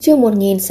Chương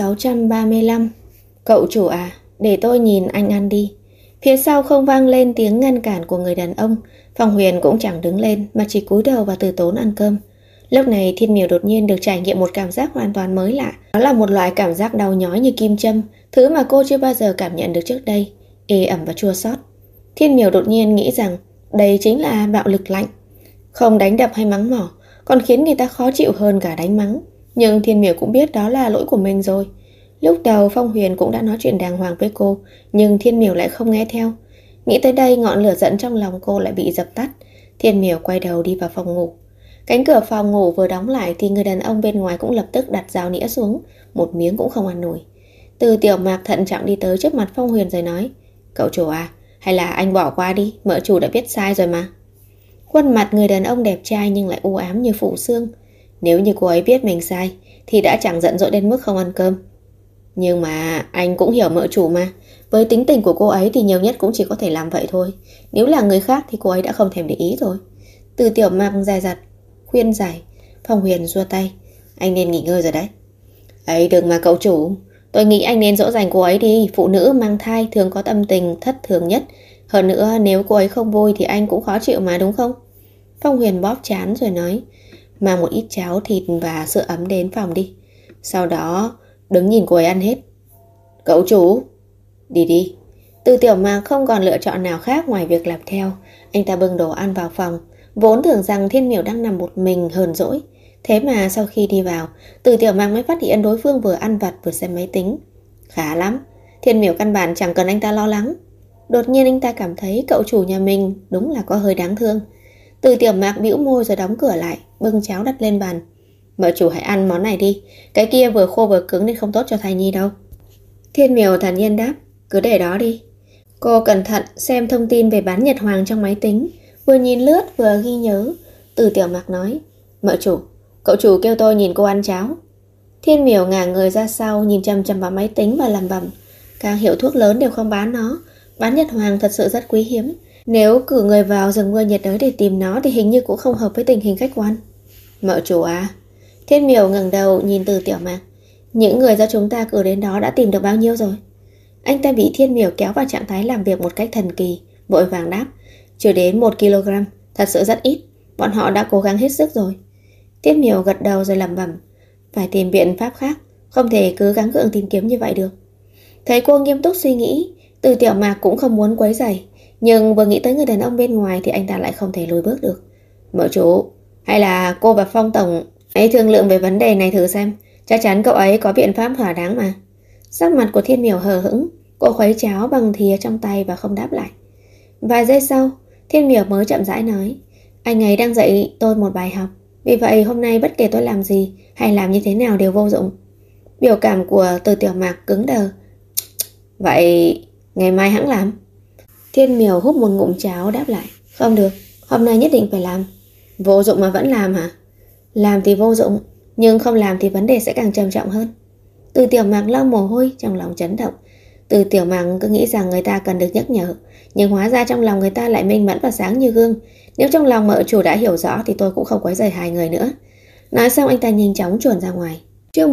1635. Cậu chủ à, để tôi nhìn anh ăn đi. Phía sau không vang lên tiếng ngăn cản của người đàn ông. Phong Huyền cũng chẳng đứng lên mà chỉ cúi đầu và từ tốn ăn cơm. Lúc này Thiên Miểu đột nhiên được trải nghiệm một cảm giác hoàn toàn mới lạ. Đó là một loại cảm giác đau nhói như kim châm, thứ mà cô chưa bao giờ cảm nhận được trước đây, ê ẩm và chua xót. Thiên Miểu đột nhiên nghĩ rằng đây chính là bạo lực lạnh. Không đánh đập hay mắng mỏ, còn khiến người ta khó chịu hơn cả đánh mắng. Nhưng Thiên Miểu cũng biết đó là lỗi của mình rồi. Lúc đầu Phong Huyền cũng đã nói chuyện đàng hoàng với cô, nhưng Thiên Miểu lại không nghe theo. Nghĩ tới đây, ngọn lửa giận trong lòng cô lại bị dập tắt. Thiên Miểu quay đầu đi vào phòng ngủ. Cánh cửa phòng ngủ vừa đóng lại thì người đàn ông bên ngoài cũng lập tức đặt dao nĩa xuống, một miếng cũng không ăn nổi. Từ Tiểu Mạc thận trọng đi tới trước mặt Phong Huyền rồi nói: "Cậu chủ à, hay là anh bỏ qua đi, mợ chủ đã biết sai rồi mà." Khuôn mặt người đàn ông đẹp trai nhưng lại u ám như phủ xương. Nếu như cô ấy biết mình sai thì đã chẳng giận dỗi đến mức không ăn cơm. Nhưng mà anh cũng hiểu mợ chủ mà. Với tính tình của cô ấy thì nhiều nhất cũng chỉ có thể làm vậy thôi. Nếu là người khác thì cô ấy đã không thèm để ý rồi. Từ Tiểu Mạc dè dặt khuyên giải. Phong Huyền giơ tay: "Anh nên nghỉ ngơi rồi đấy." "Ấy đừng mà cậu chủ. Tôi nghĩ anh nên dỗ dành cô ấy đi. Phụ nữ mang thai thường có tâm tình thất thường nhất. Hơn nữa nếu cô ấy không vui thì anh cũng khó chịu mà, đúng không?" Phong Huyền bóp trán rồi nói: "Mang một ít cháo thịt và sữa ấm đến phòng đi. Sau đó đứng nhìn cô ấy ăn hết." "Cậu chủ." "Đi đi." Từ Tiểu Mạc không còn lựa chọn nào khác ngoài việc làm theo. Anh ta bưng đồ ăn vào phòng, vốn tưởng rằng Thiên Miểu đang nằm một mình hờn dỗi. Thế mà sau khi đi vào, Từ Tiểu Mạc mới phát hiện đối phương vừa ăn vặt vừa xem máy tính. Khá lắm, Thiên Miểu căn bản chẳng cần anh ta lo lắng. Đột nhiên anh ta cảm thấy cậu chủ nhà mình đúng là có hơi đáng thương. Từ Tiểu Mạc bĩu môi rồi đóng cửa lại, bưng cháo đặt lên bàn. "Mợ chủ hãy ăn món này đi, cái kia vừa khô vừa cứng nên không tốt cho thai nhi đâu." Thiên Miểu thản nhiên đáp: "Cứ để đó đi." Cô cẩn thận xem thông tin về bán Nhật Hoàng trong máy tính, vừa nhìn lướt vừa ghi nhớ. Từ Tiểu Mạc nói: "Mợ chủ, cậu chủ kêu tôi nhìn cô ăn cháo." Thiên Miểu ngả người ra sau, nhìn chằm chằm vào máy tính và lẩm bẩm: các hiệu thuốc lớn đều không bán nó. Bán Nhật Hoàng thật sự rất quý hiếm. Nếu cử người vào rừng mưa nhiệt đới để tìm nó thì hình như cũng không hợp với tình hình khách quan. "Mợ chủ à?" Thiên Miểu ngẩng đầu nhìn Từ Tiểu Mạc: "Những người do chúng ta cử đến đó đã tìm được bao nhiêu rồi?" Anh ta bị Thiên Miểu kéo vào trạng thái làm việc một cách thần kỳ, vội vàng đáp: "Chưa đến 1 kg, thật sự rất ít. Bọn họ đã cố gắng hết sức rồi." Thiên Miểu gật đầu rồi lẩm bẩm: "Phải tìm biện pháp khác, không thể cứ gắng gượng tìm kiếm như vậy được." Thấy cô nghiêm túc suy nghĩ, Từ Tiểu Mạc cũng không muốn quấy rầy, nhưng vừa nghĩ tới người đàn ông bên ngoài thì anh ta lại không thể lùi bước được. "Mợ chủ, hay là cô và Phong tổng ấy thương lượng về vấn đề này thử xem. Chắc chắn cậu ấy có biện pháp thỏa đáng mà." Sắc mặt của Thiên Miểu hờ hững, cô khuấy cháo bằng thìa trong tay và không đáp lại. Vài giây sau, Thiên Miểu mới chậm rãi nói: "Anh ấy đang dạy tôi một bài học. Vì vậy hôm nay bất kể tôi làm gì hay làm như thế nào đều vô dụng." Biểu cảm của Từ Tiểu Mạc cứng đờ. "Vậy ngày mai hẵng làm." Thiên Miểu húp một ngụm cháo đáp lại: "Không được, hôm nay nhất định phải làm." "Vô dụng mà vẫn làm hả?" "Làm thì vô dụng, nhưng không làm thì vấn đề sẽ càng trầm trọng hơn." Từ Tiểu Mạc lau mồ hôi, trong lòng chấn động. Từ Tiểu Mạc cứ nghĩ rằng người ta cần được nhắc nhở, nhưng hóa ra trong lòng người ta lại minh mẫn và sáng như gương. Nếu trong lòng mợ chủ đã hiểu rõ thì tôi cũng không quấy rầy hai người nữa. Nói xong anh ta nhanh chóng chuồn ra ngoài. Chương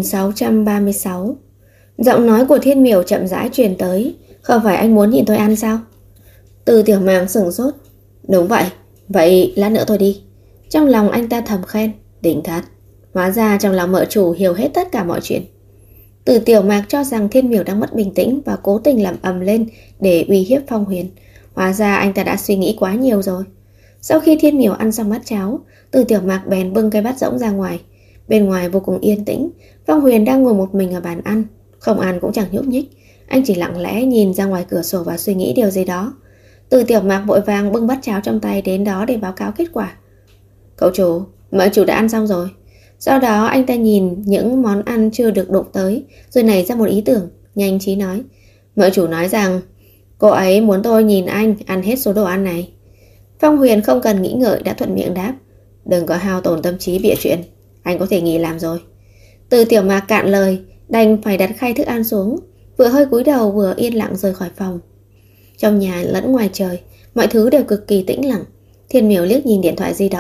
1636. Giọng nói của Thiên Miểu chậm rãi truyền tới: "Không phải anh muốn nhìn tôi ăn sao?" Từ Tiểu Mạc sửng sốt. "Đúng vậy, vậy lát nữa tôi đi." Trong lòng anh ta thầm khen: "Đỉnh thật." Hóa ra trong lòng mợ chủ hiểu hết tất cả mọi chuyện. Từ Tiểu Mạc cho rằng Thiên Miểu đang mất bình tĩnh và cố tình làm ầm lên để uy hiếp Phong Huyền. Hóa ra anh ta đã suy nghĩ quá nhiều rồi. Sau khi Thiên Miểu ăn xong bát cháo, Từ Tiểu Mạc bèn bưng cái bát rỗng ra ngoài. Bên ngoài vô cùng yên tĩnh. Phong Huyền đang ngồi một mình ở bàn ăn, không ăn cũng chẳng nhúc nhích. Anh chỉ lặng lẽ nhìn ra ngoài cửa sổ và suy nghĩ điều gì đó. Từ Tiểu Mạc vội vàng bưng bát cháo trong tay đến đó để báo cáo kết quả. "Cậu chủ, mợ chủ đã ăn xong rồi." Sau đó anh ta nhìn những món ăn chưa được đụng tới, rồi nảy ra một ý tưởng, nhanh trí nói: "Mợ chủ nói rằng cô ấy muốn tôi nhìn anh ăn hết số đồ ăn này." Phong Huyền không cần nghĩ ngợi đã thuận miệng đáp: "Đừng có hao tổn tâm trí bịa chuyện, anh có thể nghỉ làm rồi." Từ Tiểu Mạc cạn lời, đành phải đặt khay thức ăn xuống, vừa hơi cúi đầu vừa yên lặng rời khỏi phòng. Trong nhà lẫn ngoài trời, mọi thứ đều cực kỳ tĩnh lặng. Thiên Miểu liếc nhìn điện thoại di động,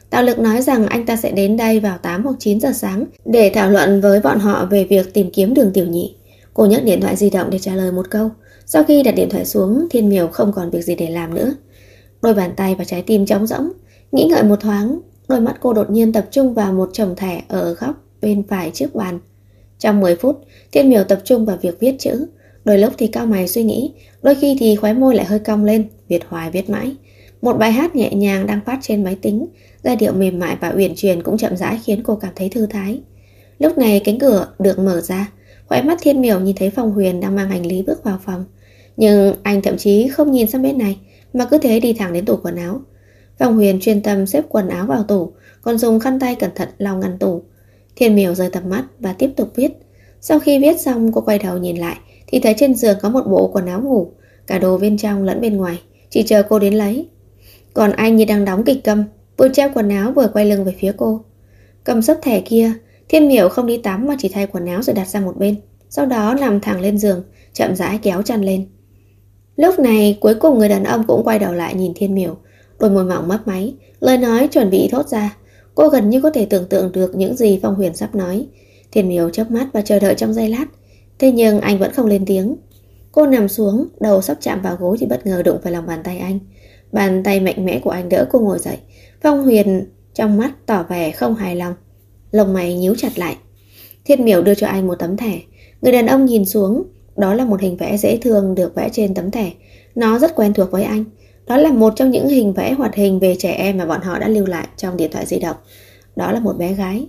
Tạo Lực nói rằng anh ta sẽ đến đây vào 8 hoặc 9 giờ sáng để thảo luận với bọn họ về việc tìm kiếm Đường Tiểu Nhị. Cô nhấc điện thoại di động để trả lời một câu. Sau khi đặt điện thoại xuống, Thiên Miểu không còn việc gì để làm nữa. Đôi bàn tay và trái tim trống rỗng. Nghĩ ngợi một thoáng, đôi mắt cô đột nhiên tập trung vào một chồng thẻ ở góc bên phải trước bàn. Trong 10 phút, Thiên Miểu tập trung vào việc viết chữ. Đôi lúc thì cau mày suy nghĩ, đôi khi thì khóe môi lại hơi cong lên, viết hoài viết mãi. Một bài hát nhẹ nhàng đang phát trên máy tính, giai điệu mềm mại và uyển chuyển cũng chậm rãi khiến cô cảm thấy thư thái. Lúc này cánh cửa được mở ra, khóe mắt Thiên Miểu nhìn thấy Phong Huyền đang mang hành lý bước vào phòng. Nhưng anh thậm chí không nhìn sang bên này, mà cứ thế đi thẳng đến tủ quần áo. Phong Huyền chuyên tâm xếp quần áo vào tủ, còn dùng khăn tay cẩn thận lau ngăn tủ. Thiên Miểu rời tầm mắt và tiếp tục viết. Sau khi viết xong, cô quay đầu nhìn lại thì thấy trên giường có một bộ quần áo ngủ, cả đồ bên trong lẫn bên ngoài, chỉ chờ cô đến lấy. Còn anh như đang đóng kịch câm, vừa treo quần áo vừa quay lưng về phía cô. Cầm sấp thẻ kia, Thiên Miểu không đi tắm mà chỉ thay quần áo rồi đặt sang một bên, sau đó nằm thẳng lên giường, chậm rãi kéo chăn lên. Lúc này cuối cùng người đàn ông cũng quay đầu lại nhìn Thiên Miểu, đôi môi mỏng mấp máy, lời nói chuẩn bị thốt ra. Cô gần như có thể tưởng tượng được những gì Phong Huyền sắp nói. Thiên Miểu chớp mắt và chờ đợi trong giây lát. Thế nhưng anh vẫn không lên tiếng. Cô nằm xuống, đầu sắp chạm vào gối thì bất ngờ đụng phải lòng bàn tay anh. Bàn tay mạnh mẽ của anh đỡ cô ngồi dậy. Phong Huyền trong mắt tỏ vẻ không hài lòng, lông mày nhíu chặt lại. Thiên Miểu đưa cho anh một tấm thẻ. Người đàn ông nhìn xuống. Đó là một hình vẽ dễ thương được vẽ trên tấm thẻ. Nó rất quen thuộc với anh. Đó là một trong những hình vẽ hoạt hình về trẻ em mà bọn họ đã lưu lại trong điện thoại di động. Đó là một bé gái.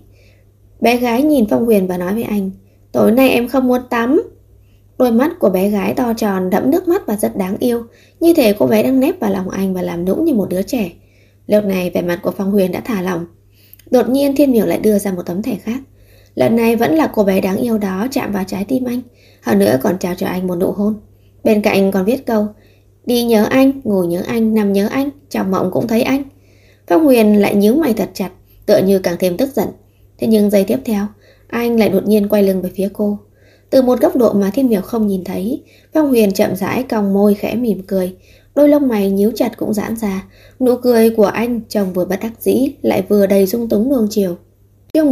Bé gái nhìn Phong Huyền và nói với anh: tối nay em không muốn tắm. Đôi mắt của bé gái to tròn đẫm nước mắt và rất đáng yêu, như thể cô bé đang nép vào lòng anh và làm nũng như một đứa trẻ. Lúc này vẻ mặt của Phong Huyền đã thả lỏng. Đột nhiên Thiên Miểu lại đưa ra một tấm thẻ khác. Lần này vẫn là cô bé đáng yêu đó chạm vào trái tim anh, hơn nữa còn trao cho anh một nụ hôn. Bên cạnh còn viết câu: đi nhớ anh, ngủ nhớ anh, nằm nhớ anh, trong mộng cũng thấy anh. Phong Huyền lại nhíu mày thật chặt, tựa như càng thêm tức giận. Thế nhưng giây tiếp theo, anh lại đột nhiên quay lưng về phía cô. Từ một góc độ mà Thiên Miểu không nhìn thấy, Phong Huyền chậm rãi cong môi khẽ mỉm cười. Đôi lông mày nhíu chặt cũng giãn ra. Nụ cười của anh trông vừa bất đắc dĩ lại vừa đầy dung túng nuông chiều. Chương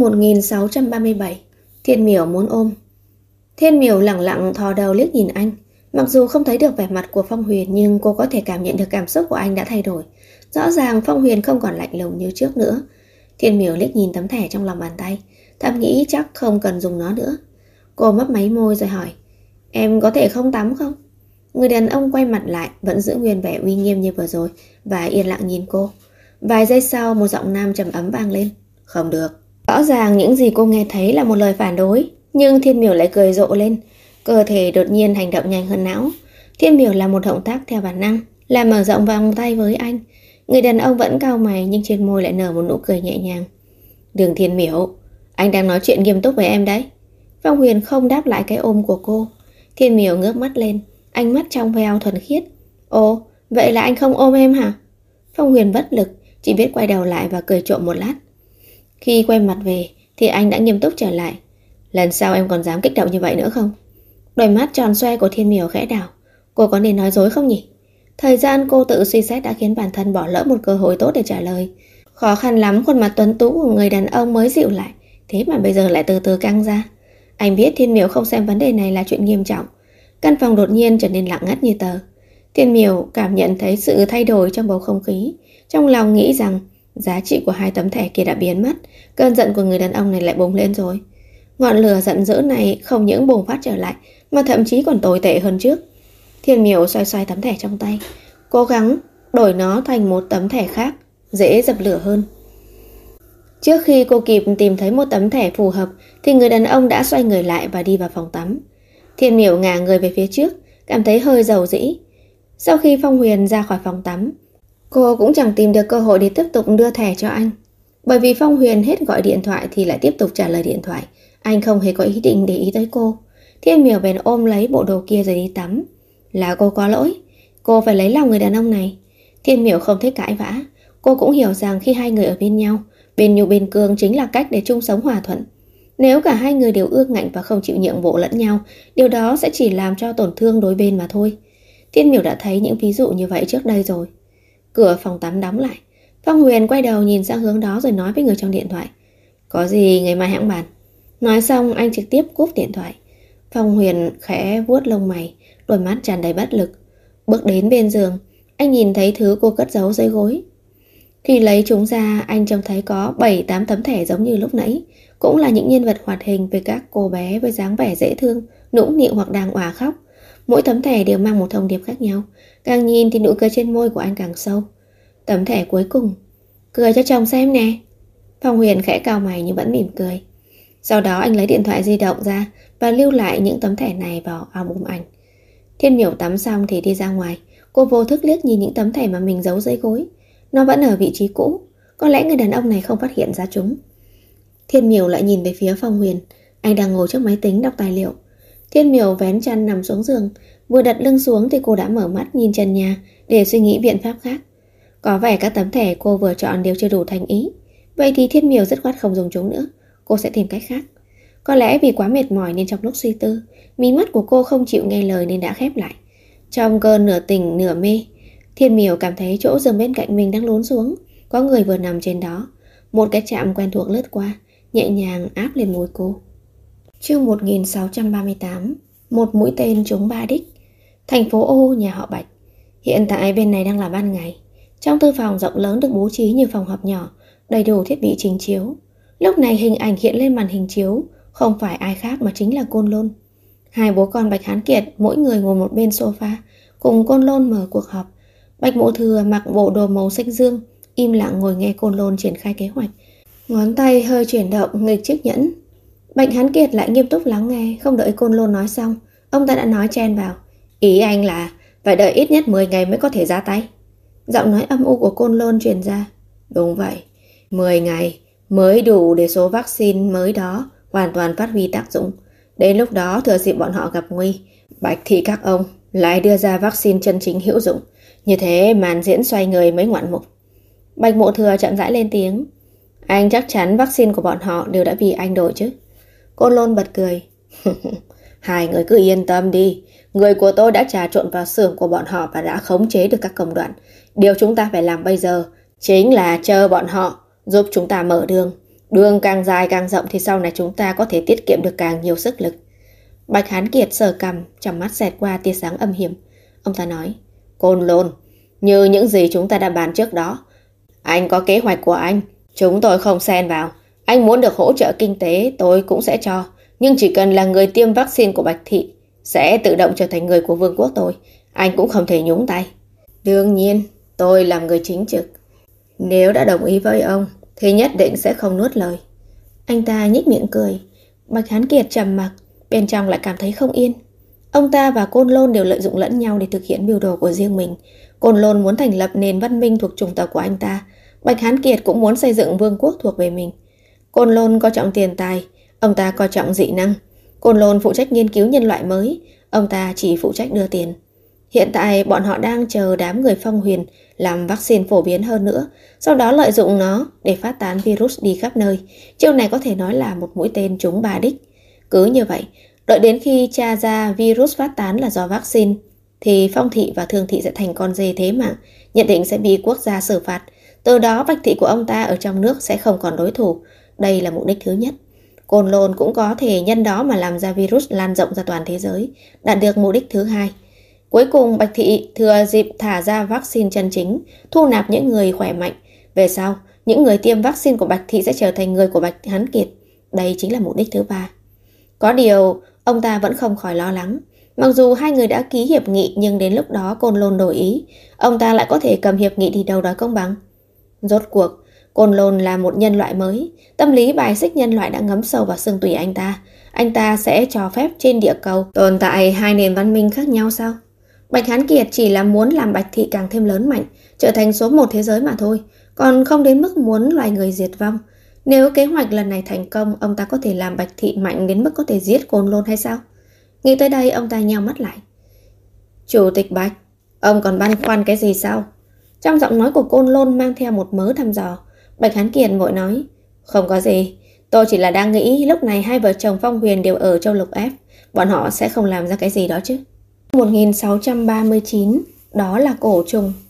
1637. Thiên Miểu muốn ôm. Thiên Miểu lẳng lặng thò đầu liếc nhìn anh. Mặc dù không thấy được vẻ mặt của Phong Huyền, nhưng cô có thể cảm nhận được cảm xúc của anh đã thay đổi. Rõ ràng Phong Huyền không còn lạnh lùng như trước nữa. Thiên Miểu liếc nhìn tấm thẻ trong lòng bàn tay, thầm nghĩ chắc không cần dùng nó nữa. Cô mấp máy môi rồi hỏi: em có thể không tắm không? Người đàn ông quay mặt lại, vẫn giữ nguyên vẻ uy nghiêm như vừa rồi, và yên lặng nhìn cô. Vài giây sau, một giọng nam trầm ấm vang lên: không được. Rõ ràng những gì cô nghe thấy là một lời phản đối, nhưng Thiên Miểu lại cười rộ lên. Cơ thể đột nhiên hành động nhanh hơn não. Thiên Miểu làm một động tác theo bản năng, là mở rộng vòng tay với anh. Người đàn ông vẫn cau mày nhưng trên môi lại nở một nụ cười nhẹ nhàng. Đường Thiên Miểu, anh đang nói chuyện nghiêm túc với em đấy. Phong Huyền không đáp lại cái ôm của cô. Thiên Miểu ngước mắt lên, ánh mắt trong veo thuần khiết. Ồ, vậy là anh không ôm em hả? Phong Huyền bất lực, chỉ biết quay đầu lại và cười trộm một lát. Khi quay mặt về thì anh đã nghiêm túc trở lại. Lần sau em còn dám kích động như vậy nữa không? Đôi mắt tròn xoe của Thiên Miểu khẽ đảo. Cô có nên nói dối không nhỉ? Thời gian cô tự suy xét đã khiến bản thân bỏ lỡ một cơ hội tốt để trả lời. Khó khăn lắm khuôn mặt tuấn tú của người đàn ông mới dịu lại, thế mà bây giờ lại từ từ căng ra. Anh biết Thiên Miểu không xem vấn đề này là chuyện nghiêm trọng. Căn phòng đột nhiên trở nên lặng ngắt như tờ. Thiên Miểu cảm nhận thấy sự thay đổi trong bầu không khí. Trong lòng nghĩ rằng giá trị của hai tấm thẻ kia đã biến mất. Cơn giận của người đàn ông này lại bùng lên rồi. Ngọn lửa giận dữ này không những bùng phát trở lại, mà thậm chí còn tồi tệ hơn trước. Thiên Miểu xoay xoay tấm thẻ trong tay, cố gắng đổi nó thành một tấm thẻ khác, dễ dập lửa hơn. Trước khi cô kịp tìm thấy một tấm thẻ phù hợp thì người đàn ông đã xoay người lại và đi vào phòng tắm. Thiên Miểu ngả người về phía trước, cảm thấy hơi dầu dĩ. Sau khi Phong Huyền ra khỏi phòng tắm, cô cũng chẳng tìm được cơ hội để tiếp tục đưa thẻ cho anh. Bởi vì Phong Huyền hết gọi điện thoại thì lại tiếp tục trả lời điện thoại. Anh không hề có ý định để ý tới cô. Thiên Miểu bèn ôm lấy bộ đồ kia rồi đi tắm. Là cô có lỗi, cô phải lấy lòng người đàn ông này. Thiên Miểu không thích cãi vã. Cô cũng hiểu rằng khi hai người ở bên nhau, bên nhu bên cương chính là cách để chung sống hòa thuận. Nếu cả hai người đều ương ngạnh và không chịu nhượng bộ lẫn nhau, điều đó sẽ chỉ làm cho tổn thương đôi bên mà thôi. Thiên Miểu đã thấy những ví dụ như vậy trước đây rồi. Cửa phòng tắm đóng lại. Phong Huyền quay đầu nhìn sang hướng đó rồi nói với người trong điện thoại. Có gì ngày mai hãng bàn. Nói xong anh trực tiếp cúp điện thoại. Phong Huyền khẽ vuốt lông mày, đôi mắt tràn đầy bất lực. Bước đến bên giường, anh nhìn thấy thứ cô cất giấu dưới gối. Khi lấy chúng ra, anh trông thấy có 7-8 tấm thẻ giống như lúc nãy. Cũng là những nhân vật hoạt hình về các cô bé với dáng vẻ dễ thương, nũng nịu hoặc đang òa khóc. Mỗi tấm thẻ đều mang một thông điệp khác nhau. Càng nhìn thì nụ cười trên môi của anh càng sâu. Tấm thẻ cuối cùng: cười cho chồng xem nè. Phong Huyền khẽ cau mày nhưng vẫn mỉm cười. Sau đó anh lấy điện thoại di động ra và lưu lại những tấm thẻ này vào album ảnh. Thiên Miểu tắm xong thì đi ra ngoài. Cô vô thức liếc nhìn những tấm thẻ mà mình giấu dưới gối. Nó vẫn ở vị trí cũ. Có lẽ người đàn ông này không phát hiện ra chúng. Thiên Miểu lại nhìn về phía Phong Huyền. Anh đang ngồi trước máy tính đọc tài liệu. Thiên Miểu vén chăn nằm xuống giường. Vừa đặt lưng xuống thì cô đã mở mắt nhìn trần nhà để suy nghĩ biện pháp khác. Có vẻ các tấm thẻ cô vừa chọn đều chưa đủ thành ý. Vậy thì Thiên Miểu dứt khoát không dùng chúng nữa. Cô sẽ tìm cách khác. Có lẽ vì quá mệt mỏi nên trong lúc suy tư, mí mắt của cô không chịu nghe lời nên đã khép lại. Trong cơn nửa tỉnh nửa mê, Thiên Miểu cảm thấy chỗ giường bên cạnh mình đang lún xuống. Có người vừa nằm trên đó. Một cái chạm quen thuộc lướt qua, nhẹ nhàng áp lên môi cô. Chương 1638. Một mũi tên trúng 3 đích. Thành phố Ô, nhà họ Bạch. Hiện tại bên này đang là ban ngày. Trong thư phòng rộng lớn được bố trí như phòng họp nhỏ, đầy đủ thiết bị trình chiếu. Lúc này hình ảnh hiện lên màn hình chiếu không phải ai khác mà chính là Côn Lôn. Hai bố con Bạch Hán Kiệt mỗi người ngồi một bên sofa, cùng Côn Lôn mở cuộc họp. Bạch Mộ Thừa mặc bộ đồ màu xanh dương, im lặng ngồi nghe Côn Lôn triển khai kế hoạch. Ngón tay hơi chuyển động nghịch chiếc nhẫn. Bạch Hán Kiệt lại nghiêm túc lắng nghe. Không đợi Côn Lôn nói xong, ông ta đã nói chen vào. Ý anh là phải đợi ít nhất 10 ngày mới có thể ra tay. Giọng nói âm u của Côn Lôn truyền ra. Đúng vậy, 10 ngày mới đủ để số vaccine mới đó hoàn toàn phát huy tác dụng. Đến lúc đó thừa dịp bọn họ gặp nguy, Bạch thị các ông lại đưa ra vaccine chân chính hữu dụng. Như thế màn diễn xoay người mới ngoạn mục. Bạch Mộ Thừa chậm rãi lên tiếng. Anh chắc chắn vaccine của bọn họ đều đã vì anh đổi chứ? Côn Lôn bật cười. Hai người cứ yên tâm đi. Người của tôi đã trà trộn vào xưởng của bọn họ và đã khống chế được các công đoạn. Điều chúng ta phải làm bây giờ chính là chờ bọn họ giúp chúng ta mở đường. Đường càng dài càng rộng thì sau này chúng ta có thể tiết kiệm được càng nhiều sức lực. Bạch Hán Kiệt sờ cằm, trong mắt xẹt qua tia sáng âm hiểm. Ông ta nói. Côn Lôn, như những gì chúng ta đã bàn trước đó, anh có kế hoạch của anh, chúng tôi không xen vào. Anh muốn được hỗ trợ kinh tế tôi cũng sẽ cho. Nhưng chỉ cần là người tiêm vaccine của Bạch thị sẽ tự động trở thành người của vương quốc tôi. Anh cũng không thể nhúng tay. Đương nhiên tôi làm người chính trực. Nếu đã đồng ý với ông thì nhất định sẽ không nuốt lời. Anh ta nhếch miệng cười. Bạch Hán Kiệt trầm mặc, bên trong lại cảm thấy không yên. Ông ta và Côn Lôn đều lợi dụng lẫn nhau để thực hiện mưu đồ của riêng mình. Côn Lôn muốn thành lập nền văn minh thuộc chủng tộc của anh ta. Bạch Hán Kiệt cũng muốn xây dựng vương quốc thuộc về mình. Côn Lôn coi trọng tiền tài, ông ta coi trọng dị năng. Côn Lôn phụ trách nghiên cứu nhân loại mới, ông ta chỉ phụ trách đưa tiền. Hiện tại bọn họ đang chờ đám người Phong Huyền làm vaccine phổ biến hơn nữa, sau đó lợi dụng nó để phát tán virus đi khắp nơi. Chiêu này có thể nói là một mũi tên trúng 3 đích. Cứ như vậy, đợi đến khi tra ra virus phát tán là do vaccine, thì Phong thị và Thương thị sẽ thành con dê thế mạng, nhận định sẽ bị quốc gia xử phạt. Từ đó Bạch thị của ông ta ở trong nước sẽ không còn đối thủ. Đây là mục đích thứ nhất. Côn Lôn cũng có thể nhân đó mà làm ra virus lan rộng ra toàn thế giới, đạt được mục đích thứ hai. Cuối cùng Bạch thị thừa dịp thả ra vaccine chân chính, thu nạp những người khỏe mạnh. Về sau, những người tiêm vaccine của Bạch thị sẽ trở thành người của Bạch Hán Kiệt. Đây chính là mục đích thứ ba. Có điều, ông ta vẫn không khỏi lo lắng. Mặc dù hai người đã ký hiệp nghị nhưng đến lúc đó Côn Lôn đổi ý, ông ta lại có thể cầm hiệp nghị đi đâu đòi công bằng. Rốt cuộc, Côn Lôn là một nhân loại mới. Tâm lý bài xích nhân loại đã ngấm sâu vào xương tủy anh ta. Anh ta sẽ cho phép trên địa cầu tồn tại hai nền văn minh khác nhau sao? Bạch Hán Kiệt chỉ là muốn làm Bạch thị càng thêm lớn mạnh, trở thành số 1 thế giới mà thôi, còn không đến mức muốn loài người diệt vong. Nếu kế hoạch lần này thành công, ông ta có thể làm Bạch thị mạnh đến mức có thể giết Côn Lôn hay sao? Nghĩ tới đây, ông ta nheo mắt lại. Chủ tịch Bạch, ông còn băn khoăn cái gì sao? Trong giọng nói của Côn Lôn mang theo một mớ thăm dò. Bạch Hán Kiệt vội nói. Không có gì, tôi chỉ là đang nghĩ lúc này hai vợ chồng Phong Huyền đều ở châu Lục F, bọn họ sẽ không làm ra cái gì đó chứ. 1639, đó là cổ trùng.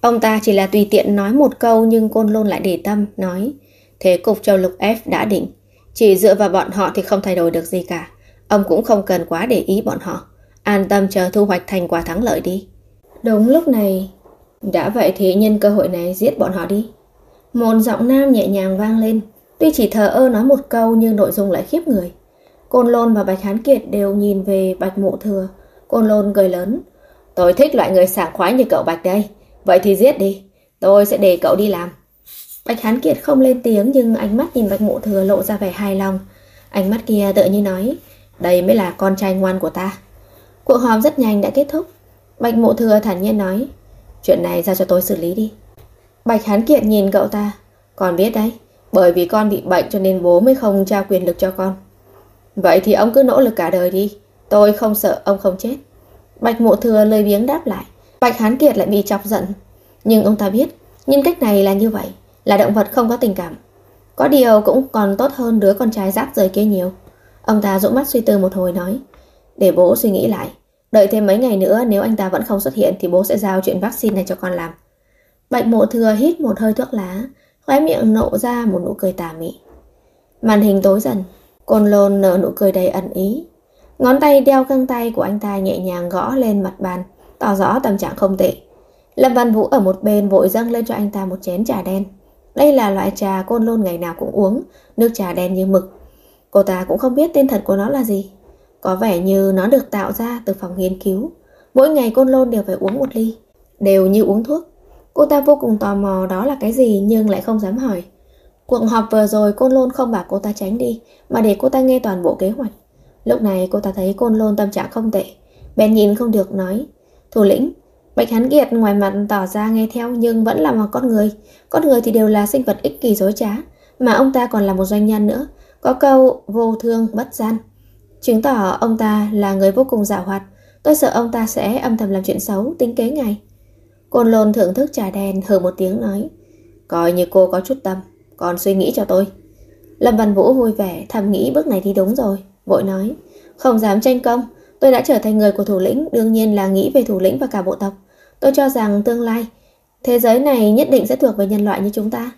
Ông ta chỉ là tùy tiện nói một câu, nhưng Côn Lôn lại để tâm, nói: thế cục châu lục F đã định, chỉ dựa vào bọn họ thì không thay đổi được gì cả. Ông cũng không cần quá để ý bọn họ, an tâm chờ thu hoạch thành quả thắng lợi đi. Đúng lúc này, đã vậy thì nhân cơ hội này giết bọn họ đi. Một giọng nam nhẹ nhàng vang lên, tuy chỉ thờ ơ nói một câu nhưng nội dung lại khiếp người. Côn Lôn và Bạch Hán Kiệt đều nhìn về Bạch Mộ Thừa. Côn Lôn cười lớn: tôi thích loại người sảng khoái như cậu Bạch đây. Vậy thì giết đi, tôi sẽ để cậu đi làm. Bạch Hán Kiệt không lên tiếng, nhưng ánh mắt nhìn Bạch Mộ Thừa lộ ra vẻ hài lòng. Ánh mắt kia tựa như nói: đây mới là con trai ngoan của ta. Cuộc họp rất nhanh đã kết thúc. Bạch Mộ Thừa thản nhiên nói: chuyện này giao cho tôi xử lý đi. Bạch Hán Kiệt nhìn cậu ta: con biết đấy, bởi vì con bị bệnh cho nên bố mới không trao quyền lực cho con. Vậy thì ông cứ nỗ lực cả đời đi, tôi không sợ ông không chết. Bạch Mộ Thừa lười biếng đáp lại. Bạch Hán Kiệt lại bị chọc giận, nhưng ông ta biết nhân cách này là như vậy, là động vật không có tình cảm. Có điều cũng còn tốt hơn đứa con trai rác rời kia nhiều. Ông ta dụi mắt suy tư một hồi nói: để bố suy nghĩ lại, đợi thêm mấy ngày nữa, nếu anh ta vẫn không xuất hiện thì bố sẽ giao chuyện vaccine này cho con làm. Bạch Mộ Thừa hít một hơi thuốc lá, khóe miệng nộ ra một nụ cười tà mị. Màn hình tối dần. Côn Lôn nở nụ cười đầy ẩn ý. Ngón tay đeo găng tay của anh ta nhẹ nhàng gõ lên mặt bàn, tỏ rõ tâm trạng không tệ. Lâm Văn Vũ ở một bên vội dâng lên cho anh ta một chén trà đen. Đây là loại trà Côn Lôn ngày nào cũng uống, nước trà đen như mực. Cô ta cũng không biết tên thật của nó là gì. Có vẻ như nó được tạo ra từ phòng nghiên cứu. Mỗi ngày Côn Lôn đều phải uống một ly, đều như uống thuốc. Cô ta vô cùng tò mò đó là cái gì, nhưng lại không dám hỏi. Cuộc họp vừa rồi Côn Lôn không bảo cô ta tránh đi, mà để cô ta nghe toàn bộ kế hoạch. Lúc này cô ta thấy Côn Lôn tâm trạng không tệ, bèn nhìn không được nói: thủ lĩnh. Bạch Hán Kiệt ngoài mặt tỏ ra nghe theo, nhưng vẫn là một con người. Con người thì đều là sinh vật ích kỷ dối trá, mà ông ta còn là một doanh nhân nữa. Có câu vô thương bất gian, chứng tỏ ông ta là người vô cùng giàu hoạt. Tôi sợ ông ta sẽ âm thầm làm chuyện xấu, tính kế ngài. Côn Lôn thưởng thức trà đen, hừ một tiếng nói: coi như cô có chút tâm, còn suy nghĩ cho tôi. Lâm Văn Vũ vui vẻ, thầm nghĩ bước này thì đúng rồi, vội nói: không dám tranh công, tôi đã trở thành người của thủ lĩnh, đương nhiên là nghĩ về thủ lĩnh và cả bộ tộc. Tôi cho rằng tương lai thế giới này nhất định sẽ thuộc về nhân loại như chúng ta.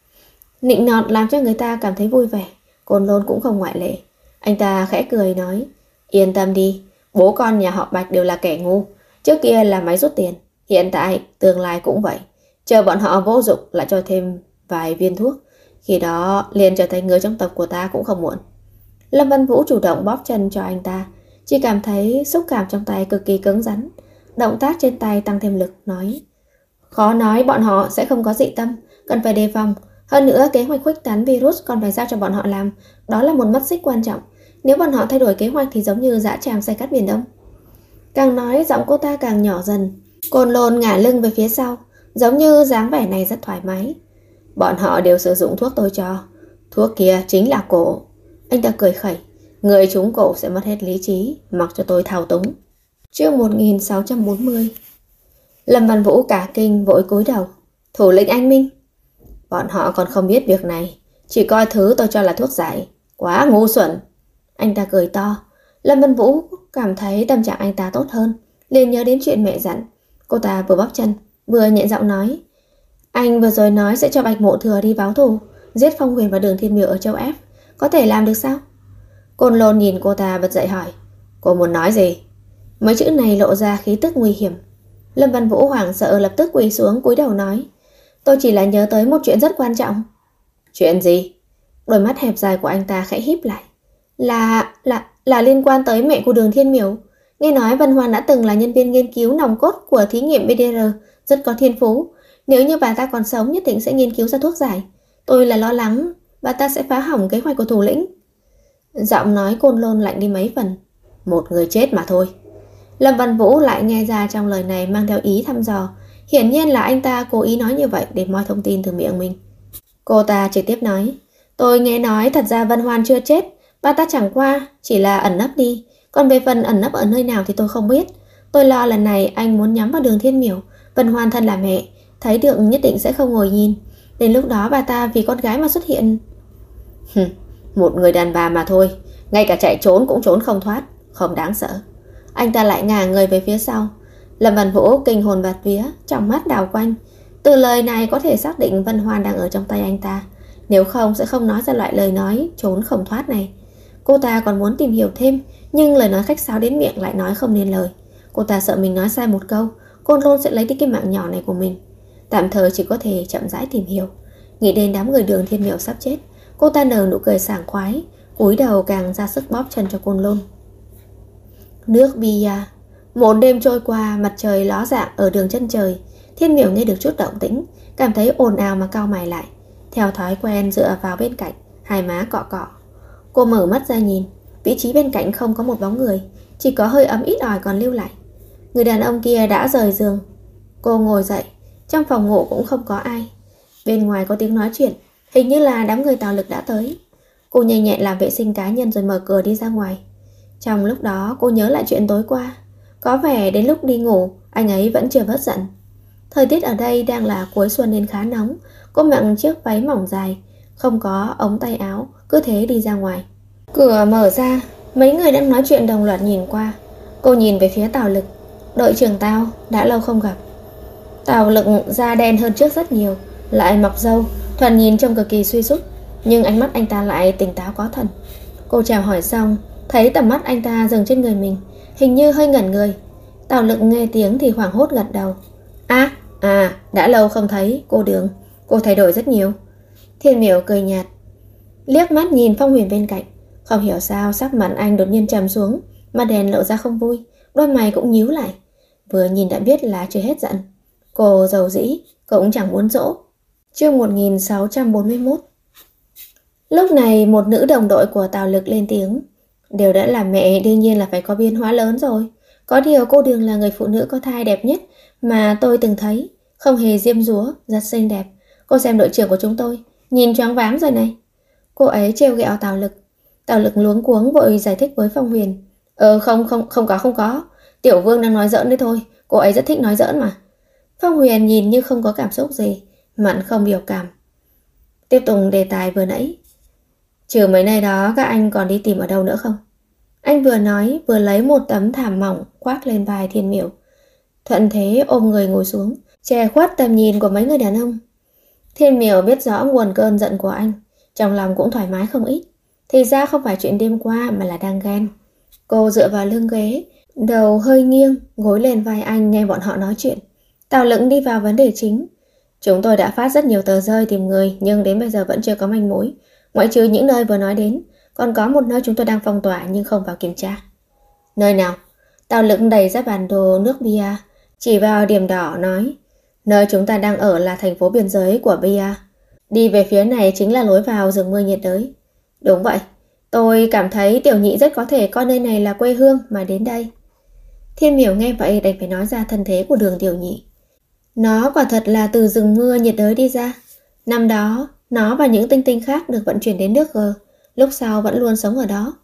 Nịnh nọt làm cho người ta cảm thấy vui vẻ. Côn Lôn cũng không ngoại lệ. Anh ta khẽ cười nói: yên tâm đi, bố con nhà họ Bạch đều là kẻ ngu. Trước kia là máy rút tiền, hiện tại tương lai cũng vậy. Chờ bọn họ vô dụng lại cho thêm vài viên thuốc, khi đó liền trở thành người trong tộc của ta cũng không muộn. Lâm Văn Vũ chủ động bóp chân cho anh ta, chỉ cảm thấy xúc cảm trong tay cực kỳ cứng rắn. Động tác trên tay tăng thêm lực, nói: khó nói bọn họ sẽ không có dị tâm, cần phải đề phòng. Hơn nữa kế hoạch khuếch tán virus còn phải giao cho bọn họ làm, đó là một mắt xích quan trọng. Nếu bọn họ thay đổi kế hoạch thì giống như dã tràng xây cắt biển Đông. Càng nói giọng cô ta càng nhỏ dần. Côn Lôn ngả lưng về phía sau, giống như dáng vẻ này rất thoải mái. Bọn họ đều sử dụng thuốc tôi cho, thuốc kia chính là cổ. Anh ta cười khẩy: người trúng cổ sẽ mất hết lý trí, mặc cho tôi thao túng. Chương 1640. Lâm Văn Vũ cả kinh vội cúi đầu: thủ lĩnh anh minh. Bọn họ còn không biết việc này, chỉ coi thứ tôi cho là thuốc giải, quá ngu xuẩn. Anh ta cười to. Lâm Văn Vũ cảm thấy tâm trạng anh ta tốt hơn, liền nhớ đến chuyện mẹ dặn. Cô ta vừa bóp chân vừa nhẹ giọng nói: anh vừa rồi nói sẽ cho Bạch Mộ Thừa đi báo thù, giết Phong Huyền và Đường Thiên Miểu ở châu F, có thể làm được sao? Côn Lôn nhìn cô ta bật dậy hỏi: cô muốn nói gì? Mấy chữ này lộ ra khí tức nguy hiểm. Lâm Văn Vũ hoảng sợ lập tức quỳ xuống cúi đầu nói: tôi chỉ là nhớ tới một chuyện rất quan trọng. Chuyện gì? Đôi mắt hẹp dài của anh ta khẽ híp lại. Là liên quan tới mẹ của Đường Thiên Miểu. Nghe nói Vân Hoan đã từng là nhân viên nghiên cứu nòng cốt của thí nghiệm BDR, rất có thiên phú. Nếu như bà ta còn sống nhất định sẽ nghiên cứu ra thuốc giải. Tôi là lo lắng bà ta sẽ phá hỏng kế hoạch của thủ lĩnh. Giọng nói Côn Lôn lạnh đi mấy phần. Một người chết mà thôi. Lâm Văn Vũ lại nghe ra trong lời này mang theo ý thăm dò. Hiển nhiên là anh ta cố ý nói như vậy để moi thông tin từ miệng mình. Cô ta trực tiếp nói: tôi nghe nói thật ra Vân Hoan chưa chết, bà ta chẳng qua chỉ là ẩn nấp đi. Còn về phần ẩn nấp ở nơi nào thì tôi không biết. Tôi lo lần này anh muốn nhắm vào Đường Thiên Miểu. Vân Hoan thân là mẹ, thấy được nhất định sẽ không ngồi nhìn. Đến lúc đó bà ta vì con gái mà xuất hiện. Một người đàn bà mà thôi, ngay cả chạy trốn cũng trốn không thoát, không đáng sợ. Anh ta lại ngả người về phía sau. Lâm Văn Vũ kinh hồn bạt vía, trong mắt đảo quanh. Từ lời này có thể xác định Vân Hoan đang ở trong tay anh ta. Nếu không sẽ không nói ra loại lời nói trốn không thoát này. Cô ta còn muốn tìm hiểu thêm, nhưng lời nói khách sáo đến miệng lại nói không nên lời. Cô ta sợ mình nói sai một câu, Côn Lôn sẽ lấy đi cái mạng nhỏ này của mình. Tạm thời chỉ có thể chậm rãi tìm hiểu. Nghĩ đến đám người Đường Thiên Miểu sắp chết, cô ta nở nụ cười sảng khoái, cúi đầu càng ra sức bóp chân cho Côn Lôn. Nước bia. Một đêm trôi qua, mặt trời ló dạng ở đường chân trời. Thiên Miểu nghe được chút động tĩnh, cảm thấy ồn ào mà cau mày lại. Theo thói quen dựa vào bên cạnh, hai má cọ cọ. Cô mở mắt ra nhìn, vị trí bên cạnh không có một bóng người, chỉ có hơi ấm ít ỏi còn lưu lại. Người đàn ông kia đã rời giường. Cô ngồi dậy, trong phòng ngủ cũng không có ai. Bên ngoài có tiếng nói chuyện, hình như là đám người Tào Lực đã tới. Cô nhanh nhẹn làm vệ sinh cá nhân rồi mở cửa đi ra ngoài. Trong lúc đó cô nhớ lại chuyện tối qua. Có vẻ đến lúc đi ngủ, anh ấy vẫn chưa vớt giận. Thời tiết ở đây đang là cuối xuân nên khá nóng. Cô mặc chiếc váy mỏng dài, không có ống tay áo, cứ thế đi ra ngoài. Cửa mở ra, mấy người đang nói chuyện đồng loạt nhìn qua. Cô nhìn về phía Tào Lực. Đội trưởng Tào, đã lâu không gặp. Tào Lực da đen hơn trước rất nhiều, lại mọc râu, thoạt nhìn trông cực kỳ suy sút, nhưng ánh mắt anh ta lại tỉnh táo có thần. Cô chào hỏi xong, thấy tầm mắt anh ta dừng trên người mình, hình như hơi ngẩn người. Tào Lực nghe tiếng thì hoảng hốt gật đầu. Đã lâu không thấy, cô Đường, cô thay đổi rất nhiều. Thiên Miểu cười nhạt, liếc mắt nhìn Phong Huyền bên cạnh. Không hiểu sao sắc mặt anh đột nhiên trầm xuống, mà đèn lộ ra không vui, đôi mày cũng nhíu lại. Vừa nhìn đã biết là chưa hết giận. Cô dầu dĩ, cũng chẳng muốn dỗ. Chương 1641. Lúc này một nữ đồng đội của Tào Lực lên tiếng. Đều đã là mẹ, đương nhiên là phải có biến hóa lớn rồi. Có điều cô Đường là người phụ nữ có thai đẹp nhất mà tôi từng thấy, không hề diêm dúa, rất xinh đẹp. Cô xem đội trưởng của chúng tôi, nhìn choáng váng rồi này. Cô ấy trêu ghẹo Tào Lực. Tào Lực luống cuống vội giải thích với Phong Huyền. Không có. Tiểu Vương đang nói giỡn đấy thôi, cô ấy rất thích nói giỡn mà. Phong Huyền nhìn như không có cảm xúc gì, mặn không biểu cảm. Tiếp tục đề tài vừa nãy. Trừ mấy nay đó các anh còn đi tìm ở đâu nữa không? Anh vừa nói vừa lấy một tấm thảm mỏng khoác lên vai Thiên Miểu. Thuận thế ôm người ngồi xuống, che khuất tầm nhìn của mấy người đàn ông. Thiên Miểu biết rõ nguồn cơn giận của anh, trong lòng cũng thoải mái không ít. Thì ra không phải chuyện đêm qua mà là đang ghen. Cô dựa vào lưng ghế, đầu hơi nghiêng, gối lên vai anh nghe bọn họ nói chuyện. Tào Lực đi vào vấn đề chính. Chúng tôi đã phát rất nhiều tờ rơi tìm người, nhưng đến bây giờ vẫn chưa có manh mối. Ngoại trừ những nơi vừa nói đến, còn có một nơi chúng tôi đang phong tỏa nhưng không vào kiểm tra. Nơi nào? Tào Lực đẩy ra bản đồ nước bia, chỉ vào điểm đỏ nói. Nơi chúng ta đang ở là thành phố biên giới của bia. Đi về phía này chính là lối vào rừng mưa nhiệt đới. Đúng vậy, tôi cảm thấy Tiểu Nhị rất có thể coi nơi này là quê hương mà đến đây. Thiên Miểu nghe vậy đành phải nói ra thân thế của Đường Tiểu Nhị. Nó quả thật là từ rừng mưa nhiệt đới đi ra. Năm đó, nó và những tinh tinh khác được vận chuyển đến nước G, lúc sau vẫn luôn sống ở đó.